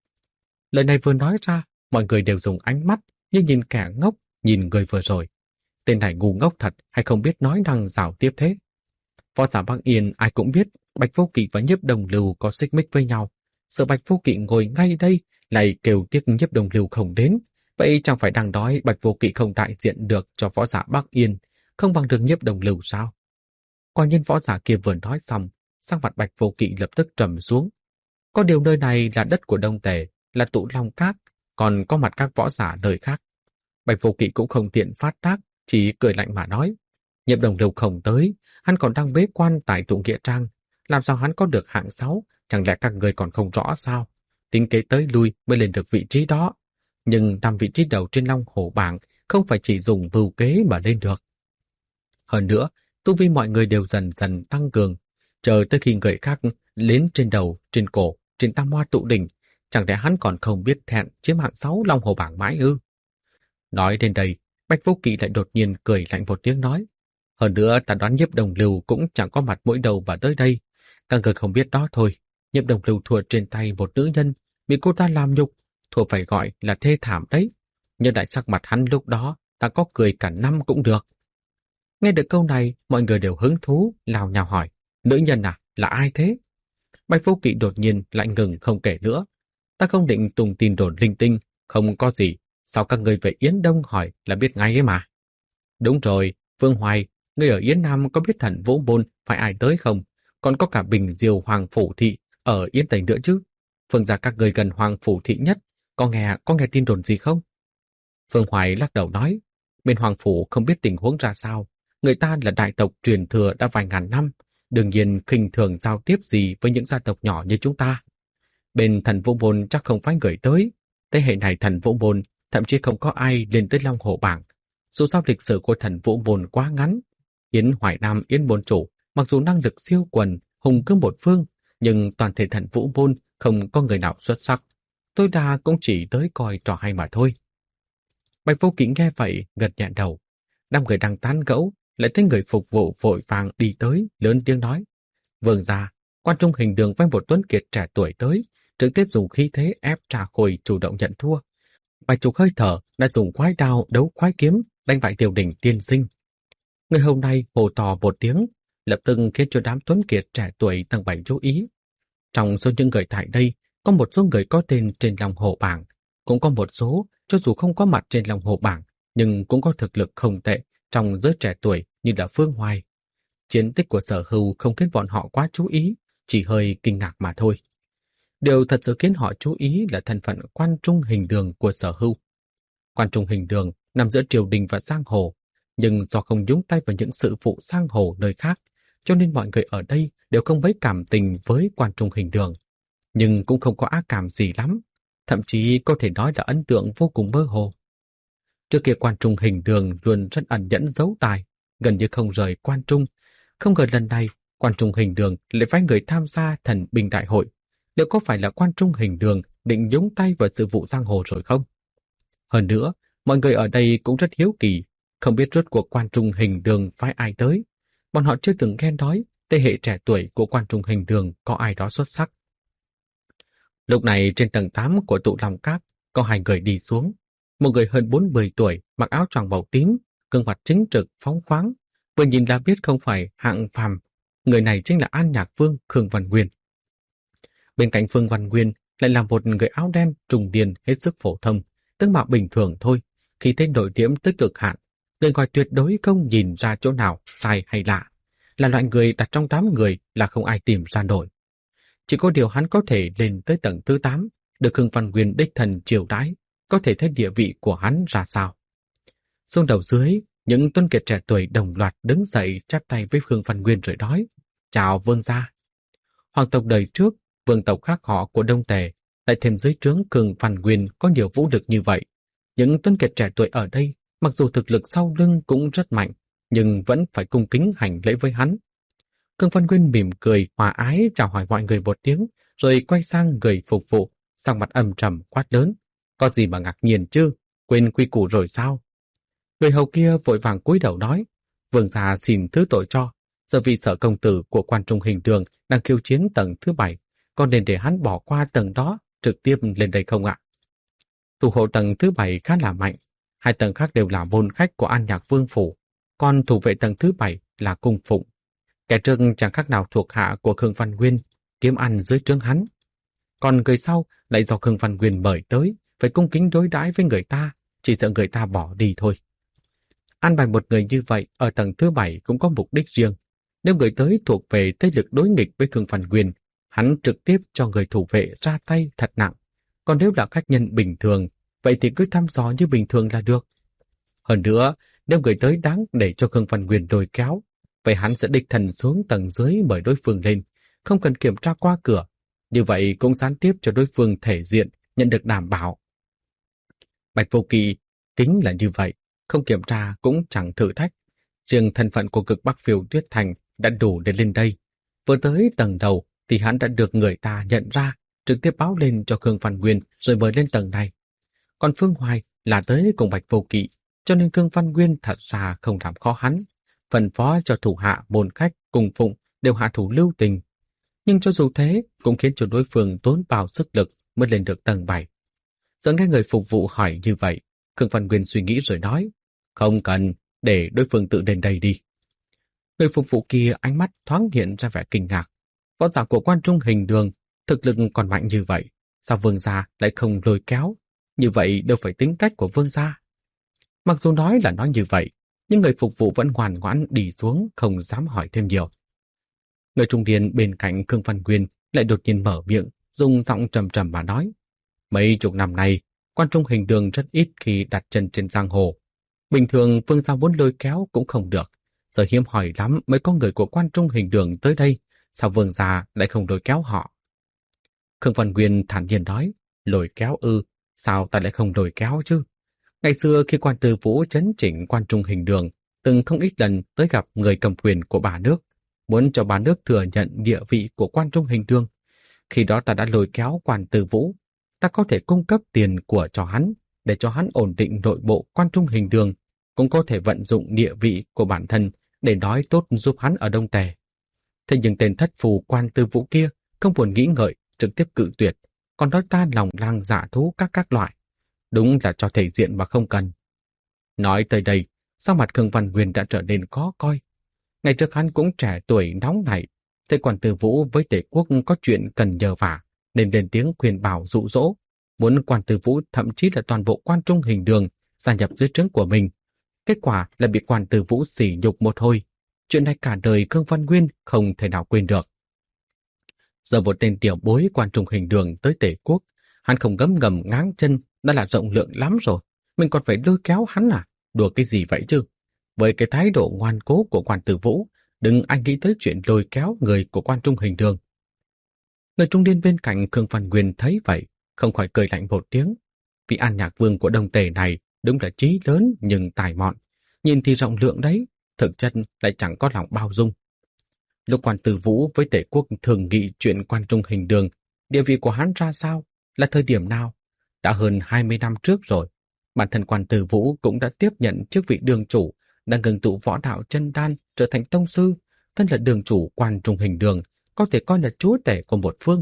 Lời này vừa nói ra, mọi người đều dùng ánh mắt như nhìn kẻ ngốc nhìn người vừa rồi. Tên này ngu ngốc thật hay không biết nói năng rào tiếp thế? Võ giả Bắc Yên ai cũng biết Bạch Vô Kỵ và Nhiếp Đồng Lưu có xích mích với nhau. Sợ Bạch Vô Kỵ ngồi ngay đây lại kêu tiếc Nhiếp Đồng Lưu không đến. Vậy chẳng phải đang nói Bạch Vô Kỵ không đại diện được cho võ giả Bắc Yên, không bằng được Nhiếp Đồng Lưu sao? Quả nhiên võ giả kia vừa nói xong, sắc mặt Bạch Vô Kỵ lập tức trầm xuống. Có điều nơi này là đất của Đông Tề, là Tụ Long Các, còn có mặt các võ giả nơi khác. Bạch Vô Kỵ cũng không tiện phát tác, chỉ cười lạnh mà nói. Nhiếp Đồng Lưu không tới, hắn còn đang bế quan tại Tụng Nghĩa Trang. Làm sao hắn có được hạng 6, chẳng lẽ các người còn không rõ sao? Tính kế tới lui mới lên được vị trí đó. Nhưng 5 vị trí đầu trên Long Hổ bảng không phải chỉ dùng mưu kế mà lên được. Hơn nữa, tu vi mọi người đều dần dần tăng cường, chờ tới khi người khác lên trên đầu, trên cổ, trên tam hoa tụ đỉnh, chẳng lẽ hắn còn không biết thẹn chiếm hạng 6 Long Hổ bảng mãi ư? Nói đến đây, Bạch Vô Kỵ lại đột nhiên cười lạnh một tiếng nói. Hơn nữa ta đoán Nhiếp Đồng Lưu cũng chẳng có mặt mũi đầu và tới đây. Các người không biết đó thôi, Nhiếp Đồng Lưu thua trên tay một nữ nhân, bị cô ta làm nhục, thua phải gọi là thê thảm đấy. Nhân đại sắc mặt hắn lúc đó, ta có cười cả năm cũng được. Nghe được câu này, mọi người đều hứng thú, lào nhào hỏi, nữ nhân à, là ai thế? Bạch Vô Kỵ đột nhiên lại ngừng không kể nữa. Ta không định tung tin đồn linh tinh, không có gì. Sao các người về Yến Đông hỏi là biết ngay ấy mà. Đúng rồi, Vương Hoài, người ở Yến Nam có biết Thần Vũ Môn phải ai tới không? Còn có cả Bình Diều Hoàng Phủ Thị ở Yến Tây nữa chứ. Phương gia các người gần Hoàng Phủ Thị nhất, có nghe tin đồn gì không? Vương Hoài lắc đầu nói, bên Hoàng Phủ không biết tình huống ra sao. Người ta là đại tộc truyền thừa đã vài ngàn năm, đương nhiên khinh thường giao tiếp gì với những gia tộc nhỏ như chúng ta. Bên Thần Vũ Môn chắc không phải người tới. Thế hệ này Thần Vũ Môn thậm chí không có ai lên tới Long Hổ bảng. Dù sao lịch sử của Thần Vũ Môn quá ngắn. Yến Hoài Nam Yến Môn chủ, mặc dù năng lực siêu quần, hùng cương một phương, nhưng toàn thể Thần Vũ Môn không có người nào xuất sắc. Tối đa cũng chỉ tới coi trò hay mà thôi. Bạch Vô Kỵ nghe vậy, gật nhẹ đầu. Năm người đang tán gẫu, lại thấy người phục vụ vội vàng đi tới, lớn tiếng nói. Vương gia, Quan Trung Hình Đường với một tuấn kiệt trẻ tuổi tới, trực tiếp dùng khí thế ép Trà Khôi chủ động nhận thua. Vài chục hơi thở đã dùng khoái đao đấu khoái kiếm đánh bại Tiểu Đỉnh tiên sinh. Người hầu này hô to một tiếng, lập tức khiến cho đám tuấn kiệt trẻ tuổi tầng 7 chú ý. Trong số những người tại đây, có một số người có tên trên Long Hổ bảng, cũng có một số cho dù không có mặt trên Long Hổ bảng, nhưng cũng có thực lực không tệ trong giới trẻ tuổi như là Phương Hoài. Chiến tích của Sở Hưu không khiến bọn họ quá chú ý, chỉ hơi kinh ngạc mà thôi. Điều thật sự khiến họ chú ý là thân phận Quan Trung Hình Đường của Sở Hưu. Quan Trung Hình Đường nằm giữa triều đình và giang hồ, nhưng do không nhúng tay vào những sự vụ giang hồ nơi khác, cho nên mọi người ở đây đều không mấy cảm tình với Quan Trung Hình Đường, nhưng cũng không có ác cảm gì lắm, thậm chí có thể nói là ấn tượng vô cùng mơ hồ. Trước kia Quan Trung Hình Đường luôn rất ẩn nhẫn giấu tài, gần như không rời Quan Trung. Không ngờ lần này, Quan Trung Hình Đường lại phái người tham gia thần binh đại hội. Liệu có phải là Quan Trung Hình Đường định nhúng tay vào sự vụ giang hồ rồi không? Hơn nữa, mọi người ở đây cũng rất hiếu kỳ, không biết rốt cuộc Quan Trung Hình Đường phái ai tới. Bọn họ chưa từng nghe nói thế hệ trẻ tuổi của Quan Trung Hình Đường có ai đó xuất sắc. Lúc này trên tầng 8 của tụ Long Các có hai người đi xuống. Một người hơn 40 tuổi, mặc áo choàng màu tím, gương mặt chính trực, phóng khoáng. Vừa nhìn là biết không phải hạng phàm. Người này chính là An Nhạc Vương Khương Văn Nguyên. Bên cạnh Phương Văn Nguyên lại là một người áo đen trùng điền hết sức phổ thông, tướng mạo bình thường thôi. Khi thấy nổi điểm tới cực hạn, người ngoài tuyệt đối không nhìn ra chỗ nào sai hay lạ. Là loại người đặt trong đám người là không ai tìm ra nổi. Chỉ có điều hắn có thể lên tới tầng thứ 8, được Khương Văn Nguyên đích thần chiều đãi, có thể thấy địa vị của hắn ra sao. Xuống đầu dưới, những tuân kiệt trẻ tuổi đồng loạt đứng dậy chắp tay với Khương Văn Nguyên rồi nói: "Chào vương gia." Hoàng tộc đời trước, vương tộc khác họ của Đông Tề, lại thêm dưới trướng Khương Văn Nguyên có nhiều vũ lực như vậy. Những tuân kiệt trẻ tuổi ở đây, mặc dù thực lực sau lưng cũng rất mạnh, nhưng vẫn phải cung kính hành lễ với hắn. Khương Văn Nguyên mỉm cười, hòa ái chào hỏi mọi người một tiếng, rồi quay sang người phục vụ, sang mặt âm trầm quát lớn: "Có gì mà ngạc nhiên chứ? Quên quy củ rồi sao?" Người hầu kia vội vàng cúi đầu nói: "Vương gia xin thứ tội cho, giờ vị sở công tử của Quan Trung Hình Đường đang khiêu chiến tầng thứ 7, còn nên để hắn bỏ qua tầng đó, trực tiếp lên đây không ạ?" Thủ hộ tầng thứ 7 khá là mạnh, hai tầng khác đều là môn khách của An Nhạc Vương phủ, còn thủ vệ tầng thứ 7 là cung phụng. Kẻ trước chẳng khác nào thuộc hạ của Khương Văn Nguyên, kiếm ăn dưới trướng hắn. Còn người sau lại do Khương Văn Nguyên mời tới, phải cung kính đối đãi với người ta, chỉ sợ người ta bỏ đi thôi. An bài một người như vậy ở tầng thứ 7 cũng có mục đích riêng. Nếu người tới thuộc về thế lực đối nghịch với Khương Văn Nguyên, hắn trực tiếp cho người thủ vệ ra tay thật nặng. Còn nếu là khách nhân bình thường, vậy thì cứ thăm dò như bình thường là được. Hơn nữa, nếu người tới đáng để cho Khương Văn Nguyên lôi kéo, vậy hắn sẽ đích thân xuống tầng dưới mời đối phương lên, không cần kiểm tra qua cửa. Như vậy cũng gián tiếp cho đối phương thể diện, nhận được đảm bảo. Bạch Vô Kỵ kính là như vậy, không kiểm tra cũng chẳng thử thách. Riêng thân phận của Cực Bắc Phiêu Tuyết Thành đã đủ để lên đây. Vừa tới tầng đầu thì hắn đã được người ta nhận ra, trực tiếp báo lên cho Khương Văn Nguyên rồi mời lên tầng này. Còn Phương Hoài là tới cùng Bạch Vô Kỵ, cho nên Khương Văn Nguyên thật ra không làm khó hắn, phân phó cho thủ hạ môn khách cùng phụng đều hạ thủ lưu tình. Nhưng cho dù thế cũng khiến cho đối phương tốn bao sức lực mới lên được tầng 7. Giờ nghe người phục vụ hỏi như vậy, Khương Văn Nguyên suy nghĩ rồi nói: "Không cần, để đối phương tự đến đây đi." Người phục vụ kia ánh mắt thoáng hiện ra vẻ kinh ngạc. Võ giả của Quan Trung Hình Đường thực lực còn mạnh như vậy, sao vương gia lại không lôi kéo? Như vậy đâu phải tính cách của vương gia. Mặc dù nói là nói như vậy, nhưng người phục vụ vẫn ngoan ngoãn đi xuống, không dám hỏi thêm nhiều. Người trung niên bên cạnh Khương Văn Nguyên lại đột nhiên mở miệng, dùng giọng trầm trầm mà nói: "Mấy chục năm nay, Quan Trung Hình Đường rất ít khi đặt chân trên giang hồ. Bình thường vương gia muốn lôi kéo cũng không được. Giờ hiếm hỏi lắm mới có người của Quan Trung Hình Đường tới đây, sao vương gia lại không lôi kéo họ?" Khương Văn Nguyên thản nhiên nói: "Lôi kéo ư? Sao ta lại không lôi kéo chứ? Ngày xưa khi quan tư Vũ chấn chỉnh Quan Trung Hình Đường, từng không ít lần tới gặp người cầm quyền của bà nước, muốn cho bà nước thừa nhận địa vị của Quan Trung Hình Đường. Khi đó ta đã lôi kéo quan tư Vũ, ta có thể cung cấp tiền của cho hắn, để cho hắn ổn định nội bộ Quan Trung Hình Đường, cũng có thể vận dụng địa vị của bản thân để nói tốt giúp hắn ở Đông Tề. Thế nhưng tên thất phù quan tư Vũ kia không buồn nghĩ ngợi, trực tiếp cự tuyệt, còn nói ta lòng lang dạ thú các loại. Đúng là cho thể diện mà không cần." Nói tới đây, sắc mặt Khương Văn Nguyên đã trở nên khó coi. Ngày trước hắn cũng trẻ tuổi nóng nảy, thấy quan tư Vũ với Tề quốc có chuyện cần nhờ vả, nên lên tiếng khuyên bảo dụ dỗ, muốn quan tư Vũ thậm chí là toàn bộ Quan Trung Hình Đường gia nhập dưới trướng của mình. Kết quả là bị quan tư Vũ sỉ nhục một hồi. Chuyện này cả đời Khương Văn Nguyên không thể nào quên được. Giờ một tên tiểu bối Quan Trung Hình Đường tới Tề quốc, hắn không ngấm ngầm ngáng chân đã là rộng lượng lắm rồi. Mình còn phải lôi kéo hắn à? Đùa cái gì vậy chứ? Với cái thái độ ngoan cố của quan tử Vũ, đừng anh nghĩ tới chuyện lôi kéo người của Quan Trung Hình Đường. Người trung niên bên cạnh Khương Văn Nguyên thấy vậy, không khỏi cười lạnh một tiếng. Vị An Nhạc Vương của Đông Tề này đúng là trí lớn nhưng tài mọn. Nhìn thì rộng lượng đấy, thực chất lại chẳng có lòng bao dung. Lúc quan tử Vũ với Tề quốc thường nghị chuyện Quan Trung Hình Đường, địa vị của hắn ra sao, là thời điểm nào? Đã hơn 20 năm trước rồi. Bản thân quan tử Vũ cũng đã tiếp nhận chức vị đường chủ, đang ngừng tụ võ đạo chân đan trở thành tông sư, thân là đường chủ quan trung hình đường, có thể coi là chúa tể của một phương.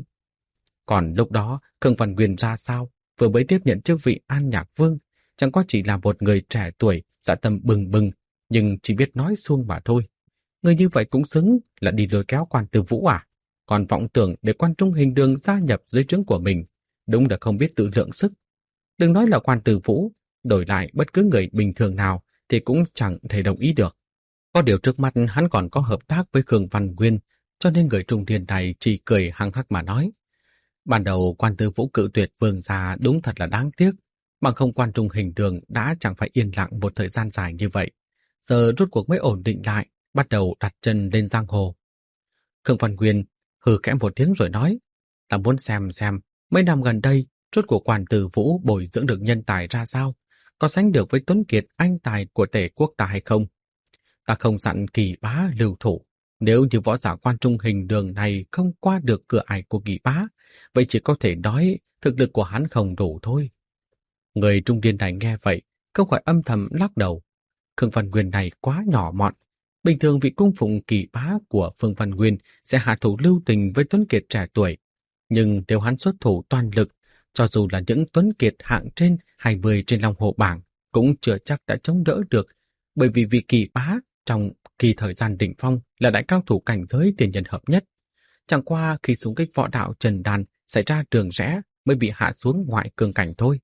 Còn lúc đó, Khương Văn Nguyên ra sao, vừa mới tiếp nhận chức vị An Nhạc Vương, chẳng qua chỉ là một người trẻ tuổi, dạ tâm bừng bừng, nhưng chỉ biết nói suông mà thôi. Người như vậy cũng xứng là đi lôi kéo Quan Tư Vũ à? Còn vọng tưởng để Quan Trung hình đường gia nhập dưới trướng của mình, đúng là không biết tự lượng sức. Đừng nói là Quan Tư Vũ, đổi lại bất cứ người bình thường nào thì cũng chẳng thể đồng ý được. Có điều trước mắt hắn còn có hợp tác với Khương Văn Nguyên, cho nên người trung niên này chỉ cười hăng hắc mà nói. Ban đầu Quan Tư Vũ cự tuyệt vương gia đúng thật là đáng tiếc, bằng không Quan Trung hình đường đã chẳng phải yên lặng một thời gian dài như vậy. Giờ rốt cuộc mới ổn định lại, bắt đầu đặt chân lên giang hồ. Khương Văn Nguyên hừ khẽ một tiếng rồi nói, ta muốn xem mấy năm gần đây rốt cuộc Quan Tư Vũ bồi dưỡng được nhân tài ra sao, có sánh được với Tuấn Kiệt anh tài của Tể quốc ta hay không. Ta không dặn Kỳ Bá lưu thủ, nếu như võ giả Quan Trung hình đường này không qua được cửa ải của Kỳ Bá, vậy chỉ có thể nói thực lực của hắn không đủ thôi. Người trung niên này nghe vậy, không khỏi âm thầm lắc đầu. Khương Văn Nguyên này quá nhỏ mọn. Bình thường vị cung phụng Kỳ Bá của Phương Văn Nguyên sẽ hạ thủ lưu tình với Tuấn Kiệt trẻ tuổi. Nhưng nếu hắn xuất thủ toàn lực, cho dù là những Tuấn Kiệt hạng trên 20 trên Long Hồ bảng, cũng chưa chắc đã chống đỡ được, bởi vì vị Kỳ Bá trong kỳ thời gian đỉnh phong là đại cao thủ cảnh giới tiền nhân hợp nhất. Chẳng qua khi xung kích võ đạo Trần Đan xảy ra đường rẽ mới bị hạ xuống ngoại cường cảnh thôi.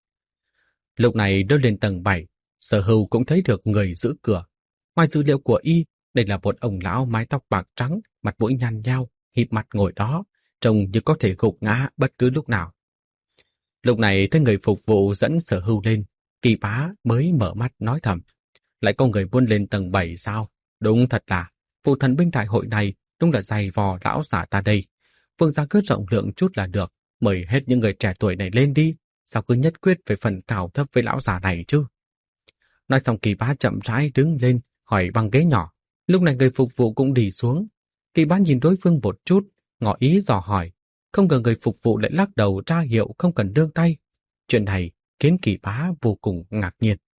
Lúc này đưa lên tầng 7, Sở Hưu cũng thấy được người giữ cửa. Ngoài dữ liệu của y, đây là một ông lão mái tóc bạc trắng, mặt mũi nhăn nhao, híp mặt ngồi đó, trông như có thể gục ngã bất cứ lúc nào. Lúc này thấy người phục vụ dẫn Sở Hưu lên, Kỳ Bá mới mở mắt nói thầm. Lại có người muốn lên tầng 7 sao? Đúng thật là, vụ thần binh đại hội này đúng là dày vò lão giả ta đây. Vương gia cứ rộng lượng chút là được, mời hết những người trẻ tuổi này lên đi, sao cứ nhất quyết về phần cao thấp với lão già này chứ? Nói xong Kỳ Bá chậm rãi đứng lên, hỏi bằng ghế nhỏ. Lúc này người phục vụ cũng đi xuống. Kỳ Bá nhìn đối phương một chút, ngỏ ý dò hỏi. Không ngờ người phục vụ lại lắc đầu ra hiệu không cần nương tay. Chuyện này khiến Kỳ Bá vô cùng ngạc nhiên.